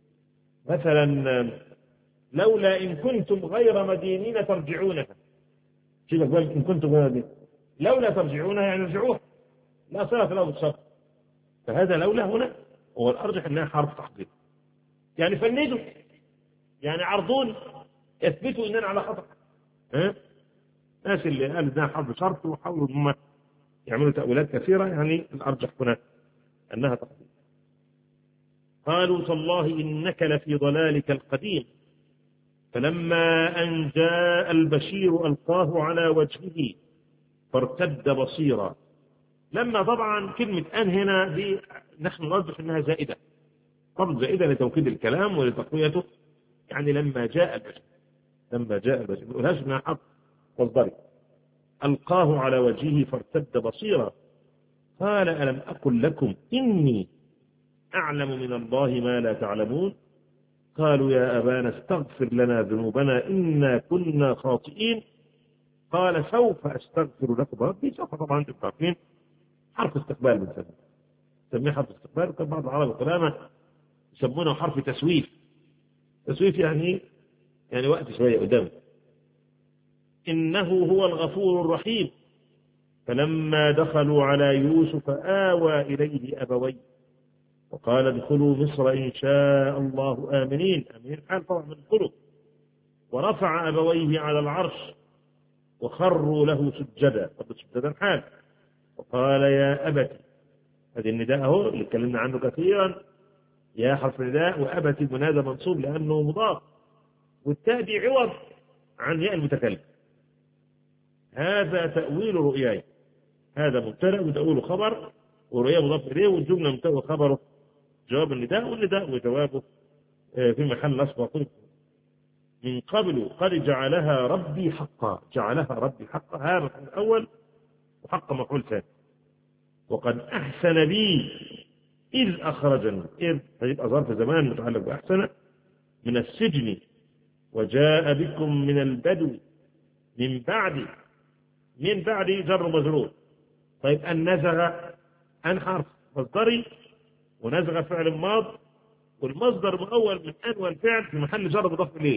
مثلا لولا إن كنتم غير مدينين ترجعونها. شيء بقول إن كنتم غير مدينين، لولا ترجعونها يعني ارجعوها، لا صلة له بالشرط. فهذا لولا هنا هو الأرجح أنها حرف تحضير. يعني فندوا، يعني عرضون، يثبتوا أننا على خطأ. ها؟ الناس اللي قالوا أنها حرف شرط وحاولوا هم يعملوا تأويلات كثيرة، يعني الأرجح هنا أنها تحضير. قالوا تالله إنك لفي ضلالك القديم. فلما أن جاء البشير ألقاه على وجهه فارتد بصيرا. لما طبعا كلمة أن هنا دي نحن نرجح أنها زائدة، طبعا زائدة لتوكيد الكلام ولتقويته. يعني لما جاء البشير، لما جاء البشير ما نقولهاش انها حق مصدري. ألقاه على وجهه فارتد بصيرا قال ألم أقل لكم إني أعلم من الله ما لا تعلمون. قالوا يا أبانا استغفر لنا ذنوبنا إنا كنا خاطئين. قال سوف أستغفر لكم ربي. سوف طبعا أنتم عارفين حرف استقبال بنسميه، نسميه حرف استقبال، وكان بعض العرب القدامى يسمونه حرف تسويف. تسويف يعني يعني وقت شوية قدام. إنه هو الغفور الرحيم. فلما دخلوا على يوسف آوى إليه أبويه وقال ادخلوا مصر إن شاء الله آمنين. آمنين حال طبعا من الدخول. ورفع أبويه على العرش وخروا له سجدا، طب سجدا حال. وقال يا أبت، هذه النداء هو اللي اتكلمنا عنه كثيرا، يا حرف نداء، وأبت منادى منصوب لأنه مضاف، والتاء دي عوض عن ياء المتكلم. هذا تأويل رؤياي، هذا مبتدأ وتأويل خبر، ورؤيا مضاف إليه، والجملة مبتدأ وخبره جواب النداء، والنداء وجوابه في محل نصب وقل. من قبل قد جعلها ربي حقا. جعلها ربي حقا، هذا مفعول أول وحق مفعول ثاني. وقد أحسن بي إذ أخرجني. إذ هيبقى ظرف زمان متعلق بأحسن من السجن، وجاء بكم من البدو من بعد، من بعد جر مجرور. طيب النزغ أن حرف مصدري، ونزغ فعل ماض، والمصدر مؤول من أن والفعل في محل جر مضاف إليه.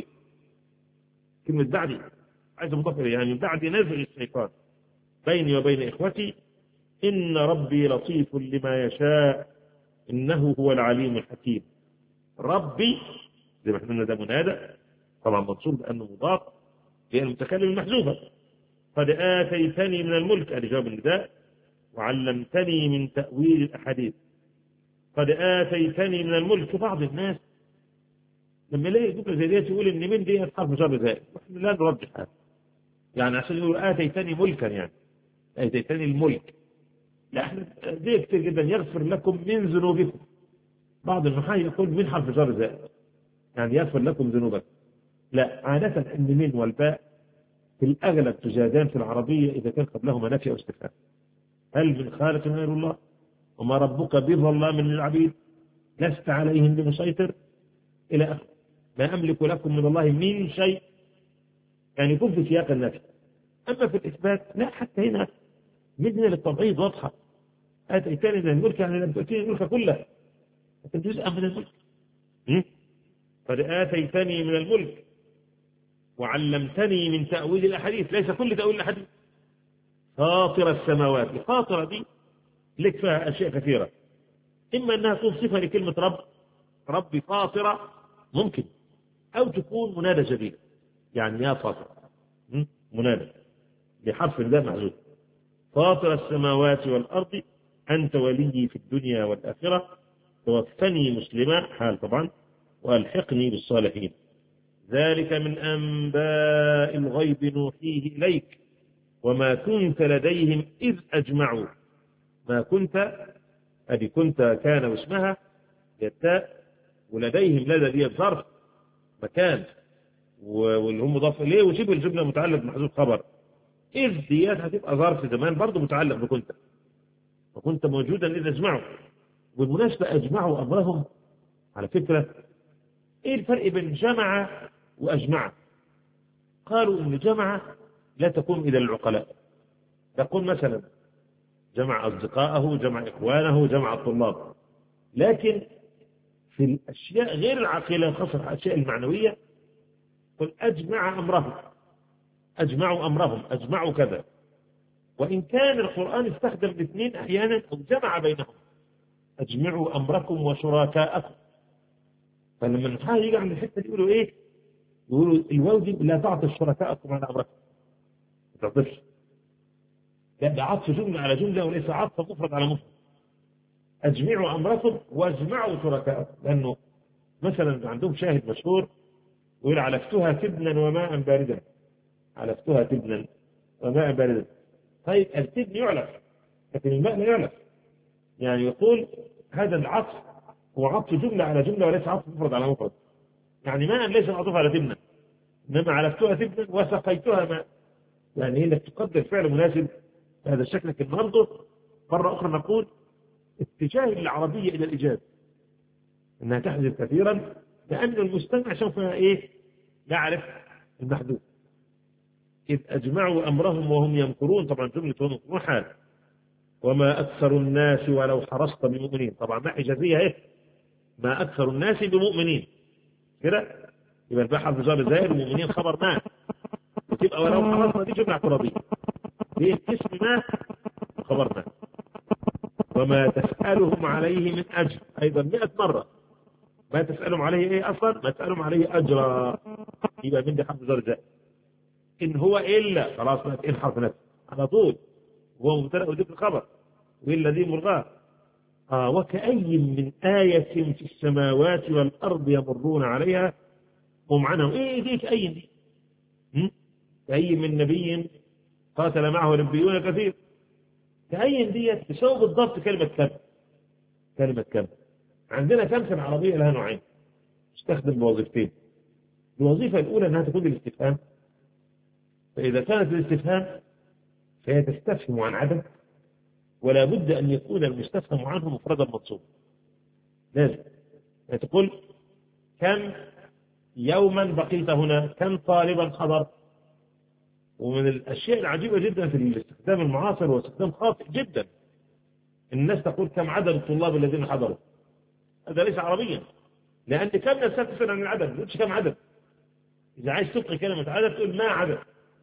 كلمة بعدي عايز مضاف إليه، يعني من بعد نزغ الشيطان بيني وبين إخوتي إن ربي لطيف لما يشاء إنه هو العليم الحكيم. ربي زي ما احنا ده منادى طبعا منصوب بأنه مضاف، هي المتكلم المحذوفة. قد آتيتني من الملك، ادي جواب النداء، وعلمتني من تأويل الأحاديث. قد آتيتني من الملك. بعض الناس لما يلاقي جملة زي دي يقول إن من دي حرف جر زائد، واحنا لا نرجح هذا، يعني عشان يقول آتيتني ملكا، يعني آتيتني الملك. لا، احنا دي كتير جدا، يغفر لكم من ذنوبكم. بعض النحاة يقول من حرف جر زائد، يعني يغفر لكم ذنوبكم. لا، عادة ان من والباء في الأغلب تجادان في العربية إذا كان قبلهما نفي أو استفهام. هل من خالق غير الله؟ وما ربك بظلام للعبيد؟ لست عليهم بمسيطر، إلى آخره. ما أملك لكم من الله من شيء، يعني يكون في سياق النفي. أما في الإثبات لا، حتى هنا مدنة للتبعيض واضحة. آتيتني من الملك يعني لم تؤتيني الملك كله، لكن جزءا من الملك. قد آتيتني من الملك وعلمتني من تأويل الأحاديث، ليس كل تأويل الأحاديث. فاطر السماوات، الفاطرة دي لك فيها أشياء كثيرة، إما أنها تكون صفة لكلمة رب، ربي فاطرة ممكن، أو تكون منادى جديد، يعني يا فاطر منادى بحرف لا محذوف. فاطر السماوات والأرض أنت ولي في الدنيا والآخرة، توفني مسلما حال طبعا، وألحقني بالصالحين. ذلك من أنباء الغيب نوحيه إليك وما كنت لديهم إذ أجمعوا. ما كنت أدي كنت كان واسمها يتاء، ولديهم لدى دي الظرف مكان واللي هم مضاف إليه، وجيب الجملة متعلق بمحذوف خبر. إذ ديات هتبقى ظرف زمان برضه متعلق بكنت، وكنت موجودا إذ أجمعوا. والمناسبة أجمعوا أمرهم، على فكرة إيه الفرق بين جمع وأجمع؟ قالوا إن جمع لا تكون إلى العقلاء، تقول مثلا جمع أصدقائه، جمع إخوانه، جمع الطلاب. لكن في الأشياء غير العاقلة، خاصة الأشياء المعنوية، قل أجمع أمرهم، أجمعوا أمرهم، أجمعوا كذا. وإن كان القرآن استخدم الاثنين أحيانا أو جمع بينهم، أجمعوا أمركم وشركاءكم. فلما النحاة يجي عند الحتة دي يقولوا إيه؟ يقولوا الواو دي لا تعطي شركاءكم على أمركم، ما تعطيش. لا، ده عطف جملة على جملة وليس عطف مفرد على مفرد. أجمعوا أمركم واجمعوا شركاءكم، لأنه مثلا عندهم شاهد مشهور يقول علفتها تبنا وماء باردا، علفتها تبنا وماء باردا. طيب التبن يعلف لكن الماء لا يعلف، يعني يقول هذا العطف هو عطف جملة على جملة وليس عطف مفرد على مفرد. يعني ماء ليس عطف على تبنا، إنما علفتها تبنا وسقيتها ماء، يعني انك تقدر فعل مناسب بهذا الشكل. لكن ننظر مرة أخرى نقول اتجاه العربية إلى الإيجاب أنها تحدث كثيرا، لأن المستمع سوف إيه يعرف المحدود. إذ أجمعوا أمرهم وهم يمكرون، طبعا جملة وهم يمكرون حال. وما أكثر الناس ولو حرصت بمؤمنين، طبعا ما حجازية إيه، ما أكثر الناس بمؤمنين كده، يبقى الباء حرف جر زائد ومؤمنين خبر ما، وتبقى ولو حرصنا دي جملة اعتراضية، دي اسم ما خبر ما. وما تسألهم عليه من أجر، أيضا مئة مرة ما تسألهم عليه إيه أصلا، ما تسألهم عليه أجرا، يبقى من دي حرف جر زائد. إن هو إلا خلاص ما إن حرف نفس على طول، وهو مبتدأ وذكر الخبر، وإلا ذي مرغاه. آه وكأي من آية في السماوات والأرض يمرون عليها هم عنهم. إيه دي كأي دي؟ كأي من نبي قاتل معه نبيون كثير. كأي دي تساوي بالضبط كلمة كم. كلمة كم عندنا كم في العربية لها نوعين تستخدم بوظيفتين. الوظيفة الأولى أنها تكون الاستفهام، فإذا كانت الاستفهام فهي تستفهم عن عدد، ولا بد أن يكون المستفهم عنه مفردا منصوبا، لازم يعني تقول كم يوما بقيت هنا، كم طالبا حضرت. ومن الأشياء العجيبة جدا في الاستخدام المعاصر واستخدام خاطئ جدا، الناس تقول كم عدد الطلاب الذين حضروا، هذا ليس عربيا، لأن كم نفسها تسأل عن العدد، ما تقولش كم عدد. إذا عايز تبقي كلمة عدد تقول ما عدد،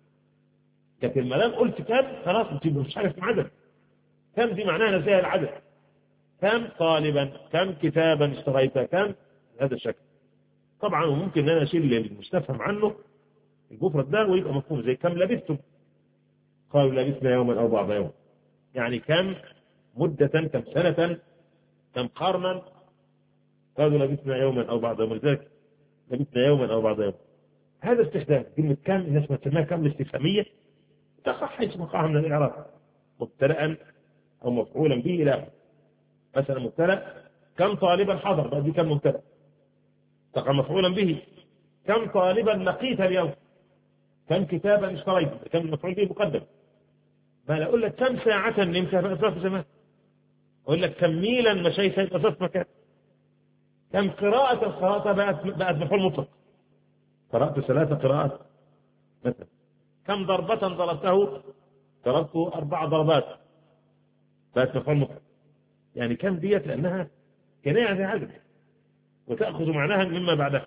لكن ما دام قلت كم خلاص أنت مش عارف كم عدد. كم دي معناها نسيها العدد، كم طالبا، كم كتابا اشتريت، كم هذا الشكل. طبعا وممكن أن أنا أشيل المستفهم عنه المفرد ده ويبقى مفهوم، زي كم لبثتم، قالوا لبثنا يوما أو بعض يوم، يعني كم مدة، كم سنة، كم قرنا، قالوا لبثنا يوما أو بعض يوم، لذلك لبثنا يوما أو بعض يوم. هذا استخدام كلمة كم، الناس ما تسميها كم الاستفهامية تقع حيث وقعها من الإعراب، مبتدأ أو مفعولا به إلى آخره. مثلا مبتدأ كم طالبا حضر، بقى دي كم مبتدأ تقع مفعولا به. كم طالبا لقيت اليوم، كم كتابا اشتريت، كم مفعول به مقدم. ما أقول لك كم ساعة نمت في ظرف زمان، أقول لك كم ميلا مشيت في ظرف مكان. كم قراءة القراءة بقت بقت مفعول مطلق، قرأت ثلاث قراءات مثلا. كم ضربة ضربته، ضربته أربع ضربات، بقت مفعول مطلق. يعني كم ديت لأنها كناية عن عدد وتأخذ معناها مما بعدها.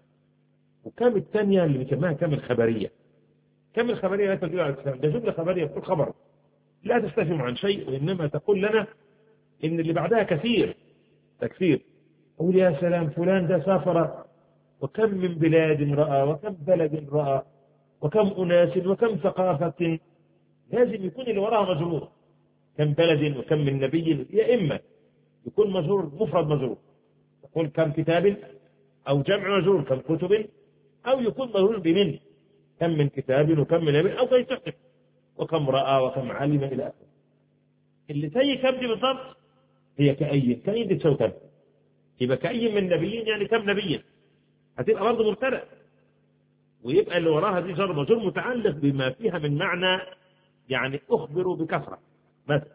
وكم الثانية اللي بنسميها كم الخبرية. كم الخبرية لا تدل على الكلام، ده جملة خبرية بتقول خبر لا تستفهم عن شيء، وإنما تقول لنا إن اللي بعدها كثير تكثير. قول يا سلام فلان ده سافر، وكم من بلاد رأى، وكم بلد رأى، وكم أناس، وكم ثقافة. لازم يكون اللي وراها مجرور، كم بلد وكم من نبي، يا إما يكون مجرور مفرد مجرور، تقول كم كتاب، أو جمع مجرور كم كتب، أو يكون مجرور بمن، كم من كتاب وكم من نبي، أو كي تحقق وكم رأى وكم علم إلى آخره. اللي زي كم دي بالضبط هي كأي، كأي دي تساوي كم، يبقى كأي من نبيين يعني كم نبيا، هتبقى برضه مبتدأ، ويبقى اللي وراها دي جر مجرور متعلق بما فيها من معنى، يعني أخبروا بكثرة مثلا.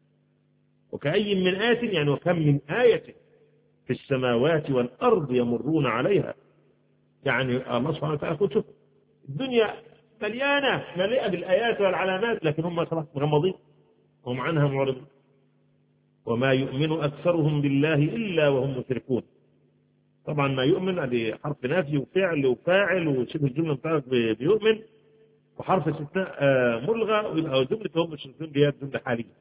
وكأي من آية يعني وكم من آية في السماوات والأرض يمرون عليها، يعني الله سبحانه وتعالى يقول شوف الدنيا مليانة مليئة بالآيات والعلامات، لكن هم مغمضين هم عنها معرضون. وما يؤمن أكثرهم بالله إلا وهم مشركون. طبعا ما يؤمن هذه حرف نافي وفعل وفاعل وشبه الجملة بتاعت بيؤمن، وحرف استثناء ملغى، ويبقى جملة هم مشركون دي جملة حالية.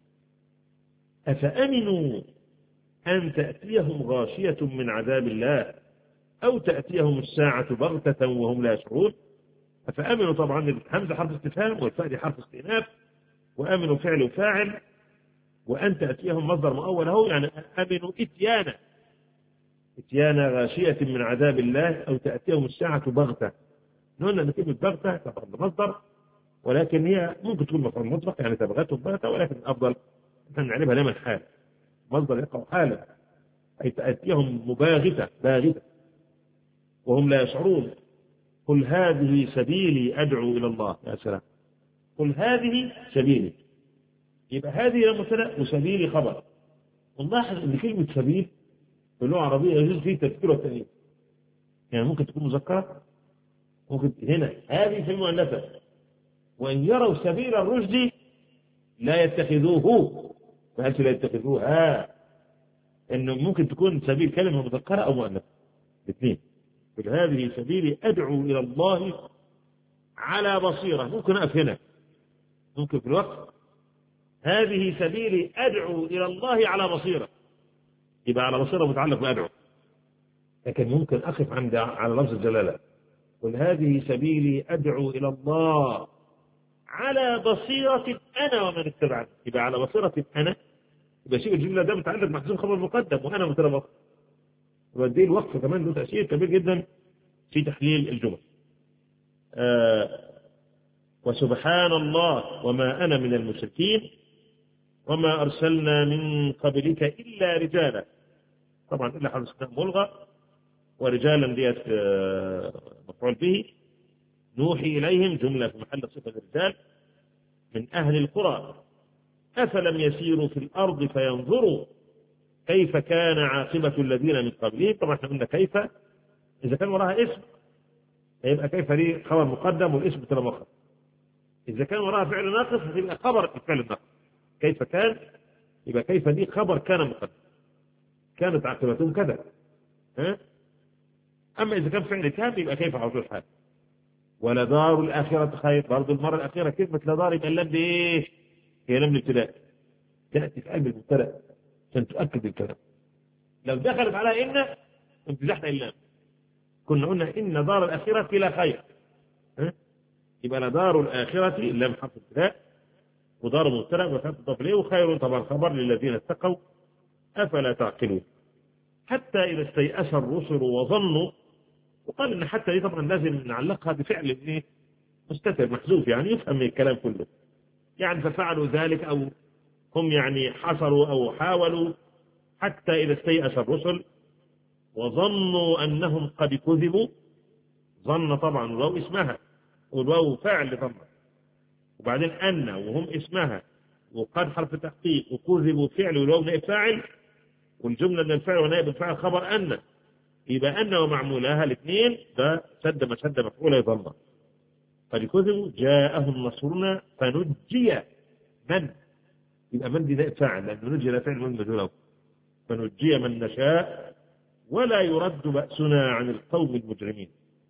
أفأمنوا أن تأتيهم غاشية من عذاب الله أو تأتيهم الساعة بغتة وهم لا يشعرون. أفأمنوا طبعا الحمزة حرف استفهام والفاء دي حرف استئناف، وآمنوا فعل وفاعل، وأن تأتيهم مصدر مؤول أهو، يعني آمنوا إتيانا، إتيانا غاشية من عذاب الله أو تأتيهم الساعة بغتة. قلنا أن كلمة بغتة تفضل مصدر، ولكن هي ممكن تكون مفعول مطلق يعني تبغتهم بغتة، ولكن الأفضل أن نعرفها دائما حال، مصدر يقع حالا، أي تأتيهم مباغتة باغتة وهم لا يشعرون. قل هذه سبيلي أدعو إلى الله. يا سلام، قل هذه سبيلي، يبقى هذه مبتدأ وسبيلي خبر. ونلاحظ أن كلمة سبيل في اللغة العربية يجوز فيه تذكير والتأنيث، يعني ممكن تكون مذكرة، ممكن هنا هذه في المؤنثة. وإن يروا سبيل الرشد لا يتخذوه، فهل لا يتخذوها، إنه ممكن تكون سبيل كلمة مذكرة أو مؤنثة الاثنين. قل هذه سبيلي أدعو إلى الله على بصيرة، ممكن أقف هنا، ممكن في الوقت هذه سبيلي أدعو إلى الله على بصيرة، يبقى على بصيرة متعلق بأدعو، لكن ممكن أقف عند على لفظ الجلالة. قل هذه سبيلي أدعو إلى الله على بصيرة أنا ومن اتبعني، يبقى على بصيرة أنا، يبقى شيء الجملة ده متعلق محذوف خبر مقدم وأنا متربط، ودي الوقف كمان له تأثير كبير جدا في تحليل الجمل. آه وسبحان الله وما أنا من المشركين وما أرسلنا من قبلك إلا رجالا، طبعا إلا حرف استثناء ملغى، ورجالا ديت آه مفعول به، نوحي إليهم جملة في محل صفة الرجال، من أهل القرى أفلم يسيروا في الأرض فينظروا كيف كان عاقبة الذين من قبلهم. طبعا احنا قلنا كيف إذا كان وراها اسم هيبقى كيف دي خبر مقدم والاسم ترى مؤخر. إذا كان وراها فعل ناقص هتبقى خبر الفعل الناقص. كيف كان يبقى كيف دي خبر كان مقدم، كانت عاقبتهم كذا. ها؟ أما إذا كان فعل تام يبقى كيف على طول الحال. ولدار الآخرة خير. برضه المرة الأخيرة كلمة لدار يبقى اللام دي إيه؟ هي لام الابتداء، تأتي في قلب المبتدأ عشان تؤكد الكلام. لو دخلت على إن امتزحت اللام كنا قلنا إن دار الآخرة لا خير. ها؟ يبقى لدار الآخرة اللام حرف ابتداء ودار مبتدأ وخط تضاف إليه وخير طبعا خبر للذين اتقوا أفلا تعقلون. حتى إذا استيأس الرسل وظنوا، وقال إن حتى دي طبعا لازم نعلقها بفعل إيه مستتر محذوف يعني يفهم من الكلام كله. يعني ففعلوا ذلك أو هم يعني حصروا أو حاولوا حتى إذا استيأس الرسل وظنوا أنهم قد كذبوا. ظن طبعا الواو اسمها والواو فعل طبعا وبعدين أن وهم اسمها وقد حرف تحقيق وكذبوا فعل والواو نائب فاعل والجملة من الفعل ونائب الفاعل خبر أن. يبقى أن ومعمولها الاثنين ده سد مسد مفعولة يظن. قد كذبوا جاءهم نصرنا فنجي من. يبقى من دي نائب فاعل لأنه نجي لا فعل من مجهول. فنجي من نشاء ولا يرد بأسنا عن القوم المجرمين.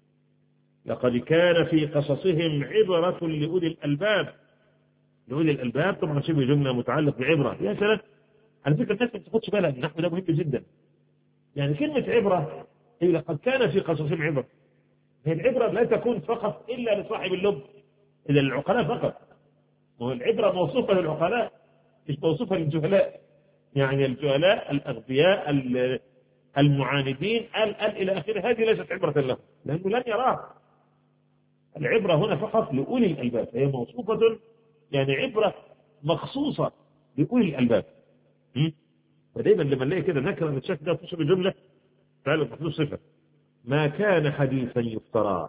لقد كان في قصصهم عبرة لأولي الألباب. لأولي الألباب طبعا شبه جملة متعلق بعبرة. يا سلام على فكرة الناس ما تاخدش بالها من النحو ده مهم جدا. يعني كلمة عبرة هي لقد كان في قصصهم عبرة. هي العبرة لا تكون فقط إلا لصاحب اللب إلا للعقلاء فقط. وهو العبرة موصوفة للعقلاء مش موصوفة للجهلاء. يعني الجهلاء الأغبياء المعاندين ال ال إلى آخره هذه ليست عبرة لهم لأنه لن يراها. العبرة هنا فقط لأولي الألباب. هي موصوفة يعني عبرة مخصوصة لأولي الألباب. فدايما لما نلاقي كده نكرة من الشكل ده تصل بجملة فعلا محذوف صفة. ما كان حديثا يفترى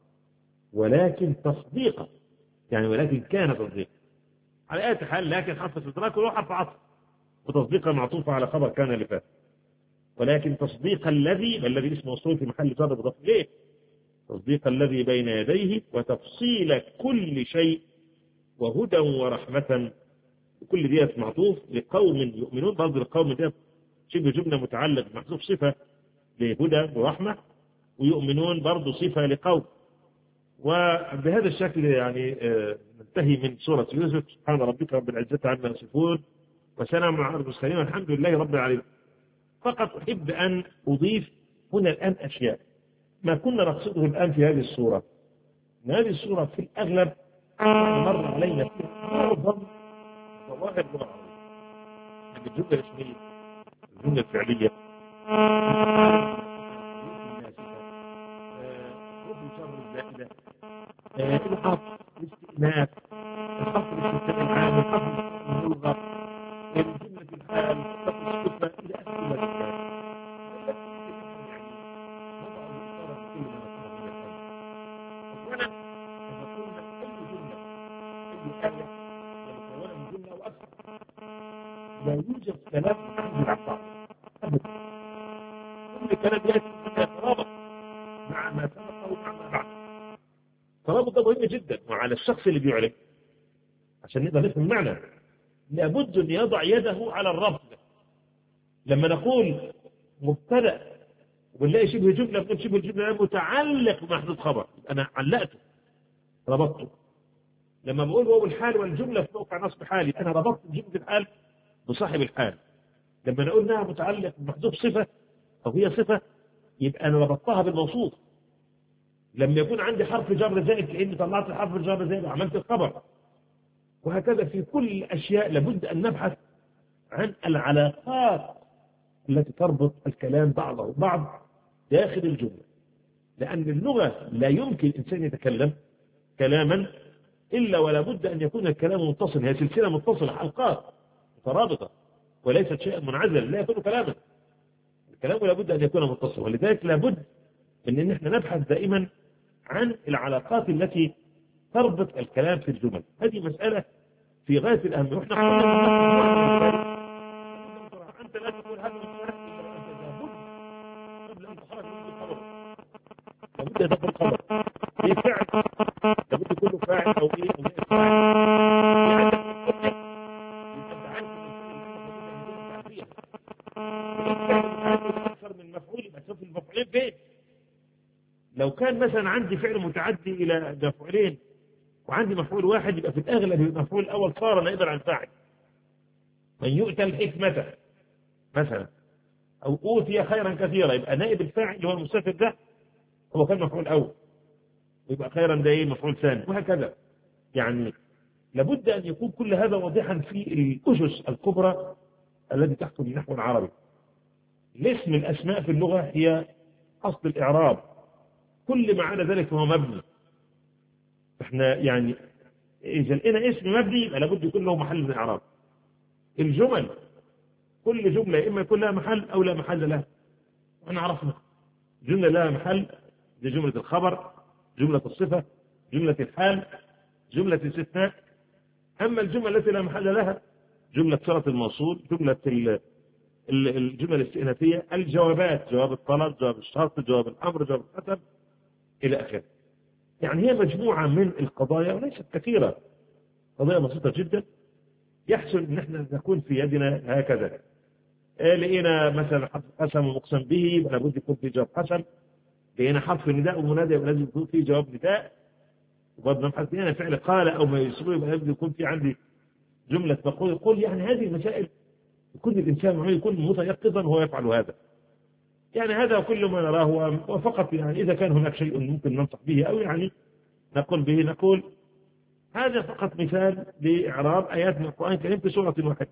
ولكن تصديقا. يعني ولكن كان تصديقا على أي حال لكن حرف استدراك وهو حرف عطف وتصديقا معطوفة على خبر كان اللي فات. ولكن تصديق الذي الذي اسمه موصول في محل جر مضاف إليه. تصديق الذي بين يديه وتفصيل كل شيء وهدى ورحمة. كل ديت معطوف لقوم يؤمنون. برضه القوم ديت شبه جملة متعلق محذوف صفة لهدى ورحمة ويؤمنون برضه صفة لقوم. وبهذا الشكل يعني ننتهي من سورة يوسف. سبحان ربك رب العزة عما يصفون وسلام على المرسلين والحمد لله رب العالمين. فقط أحب أن أضيف هنا الآن أشياء ما كنا نقصده الآن في هذه السورة. إن هذه السورة في الأغلب مر علينا فيها معظم ظواهر اللغة العربية. الجملة الاسمية الجملة الفعلية الحرف الاستئناف الحرف الاستثناء العام الحرف اللغة الجملة الحال الصفة إلى آخره. لا يوجد كلام عن العطاء أبدا. كل كلام يأتي يترابط مع ما سبق ومع ما بعد. الترابط ده مهم جدا وعلى الشخص اللي بيعلم عشان نقدر نفهم المعنى لابد أن يضع يده على الربط. لما نقول مبتدأ ونلاقي شبه جملة بنقول شبه الجملة متعلق بمحذوف خبر أنا علقته ربطته. لما بقول هو الحال والجملة في موقع نصب حالي أنا ربطت جملة الحال بصاحب الحال. لما نقول انها متعلق بمحذوف صفة أو هي صفة يبقى أنا ربطتها بالموصوف. لما يكون عندي حرف جر زائد كأني طلعت الحرف الجر زائد وعملت الخبر. وهكذا في كل الأشياء لابد أن نبحث عن العلاقات التي تربط الكلام بعضه بعض داخل الجملة. لأن اللغة لا يمكن إنسان يتكلم كلاما إلا ولا بد أن يكون الكلام متصل. هي سلسلة متصلة حلقات مترابطة وليست شيئا منعزلا لا يكون كلاما. الكلام لا بد أن يكون متصلا. ولذلك لا بد من أن احنا نبحث دائما عن العلاقات التي تربط الكلام في الجمل. هذه مسألة في غاية الأهمية. وإحنا قلنا أنت لا تقول هذا قبل أن تخرج من الخبر، لابد أن تكون خبر إيه فعل، لابد يكون له فاعل أو إيه أو إيه فاعل. يعني أنت عارف أكثر من مفعول، يبقى شوف المفعولين فين. لو كان مثلا عندي فعل متعدي إلى مفعولين وعندي مفعول واحد، يبقى في الأغلب المفعول الأول صار نائبا عن فاعل. من يؤتى الحكمة مثلا أو أوتي خيرا كثيرا، يبقى نائب الفاعل اللي هو المستتر ده هو كان مفعول أول، ويبقى خيرا ده إيه مفعول ثاني، وهكذا. يعني لابد أن يكون كل هذا واضحا في الأسس الكبرى التي تحكم النحو العربي. الاسم الأسماء في اللغة هي أصل الإعراب، كل ما عدا ذلك هو مبني. احنا يعني إذا لقينا اسم مبني يبقى لابد يكون له محل من الإعراب. الجمل كل جملة إما يكون لها محل أو لا محل لها، وأنا عرفنا جملة لها محل دي جملة الخبر، جملة الصفة، جملة الحال، جملة الاستثناء. أما الجملة التي لا محل لها جملة صلة الموصول، جملة الجملة الاستئنافية، الجوابات، جواب الطلب، جواب الشرط، جواب الأمر، جواب الحسب إلى آخره. يعني هي مجموعة من القضايا وليست كثيرة، قضايا بسيطة جدا. يحسن ان احنا نكون في يدنا هكذا. لقينا مثلا حرف قسم ومقسم به لابد يكون في جواب قسم، لقينا حرف نداء ومنادى لازم يكون في جواب نداء، وبرضه نبحث لقينا فعل قال او ما يشبه لازم يكون في عندي جمله مقول يقول. يعني هذه المسائل يكون الانسان يكون متيقظا وهو يفعل هذا. يعني هذا كل ما نراه، وفقط يعني اذا كان هناك شيء ممكن ننصح به او يعني نقول به نقول هذا فقط مثال لإعراب آيات من القرآن الكريم في سورة واحدة.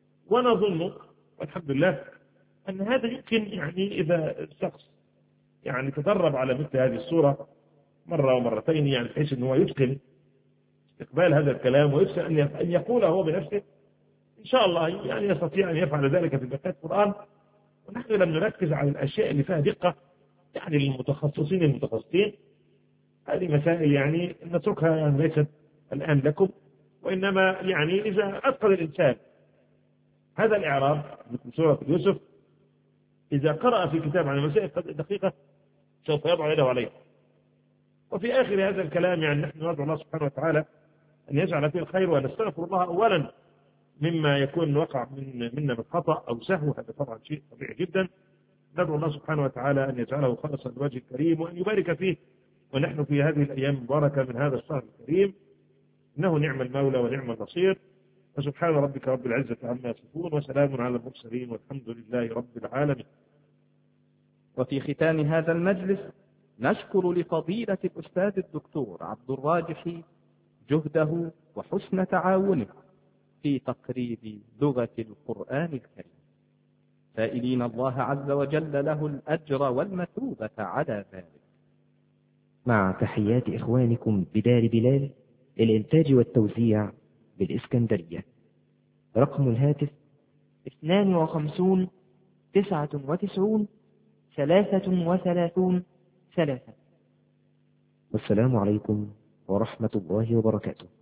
ونظن والحمد لله أن هذا يمكن يعني إذا الشخص يعني تدرب على مثل هذه السورة مرة ومرتين، يعني بحيث أنه يتقن استقبال هذا الكلام ويحسن أن يقوله هو بنفسه، إن شاء الله يعني يستطيع أن يفعل ذلك في بقية القرآن. ونحن لم نركز على الأشياء اللي فيها دقة يعني للمتخصصين المتخصصين. هذه مسائل يعني نتركها يعني ليست الآن لكم، وإنما يعني إذا أتقن الإنسان هذا الإعراب مثل سورة يوسف، إذا قرأ في كتاب عن مسائل دقيقة سوف يضع يده عليها. وفي آخر هذا الكلام يعني نحن ندعو الله سبحانه وتعالى أن يجعل فيه الخير، ونستغفر الله أولا مما يكون وقع من منا من خطأ أو سهو، هذا طبعا شيء طبيعي جدا. ندعو الله سبحانه وتعالى أن يجعله خالصا لوجه الكريم وأن يبارك فيه، ونحن في هذه الأيام المباركة من هذا الشهر الكريم، إنه نعم المولى ونعم النصير. وسبحان ربك رب العزة عما يصفون، وسلام على المرسلين، والحمد لله رب العالمين. وفي ختام هذا المجلس نشكر لفضيلة الأستاذ الدكتور عبد الراجحي جهده وحسن تعاونه في تقريب لغة القرآن الكريم، سائلين الله عز وجل له الأجر والمثوبة على ذلك. مع تحيات إخوانكم بدار بلال للإنتاج والتوزيع بالإسكندرية. رقم الهاتف اثنان وخمسون تسعة وتسعون ثلاثة وثلاثون ثلاثة. والسلام عليكم ورحمة الله وبركاته.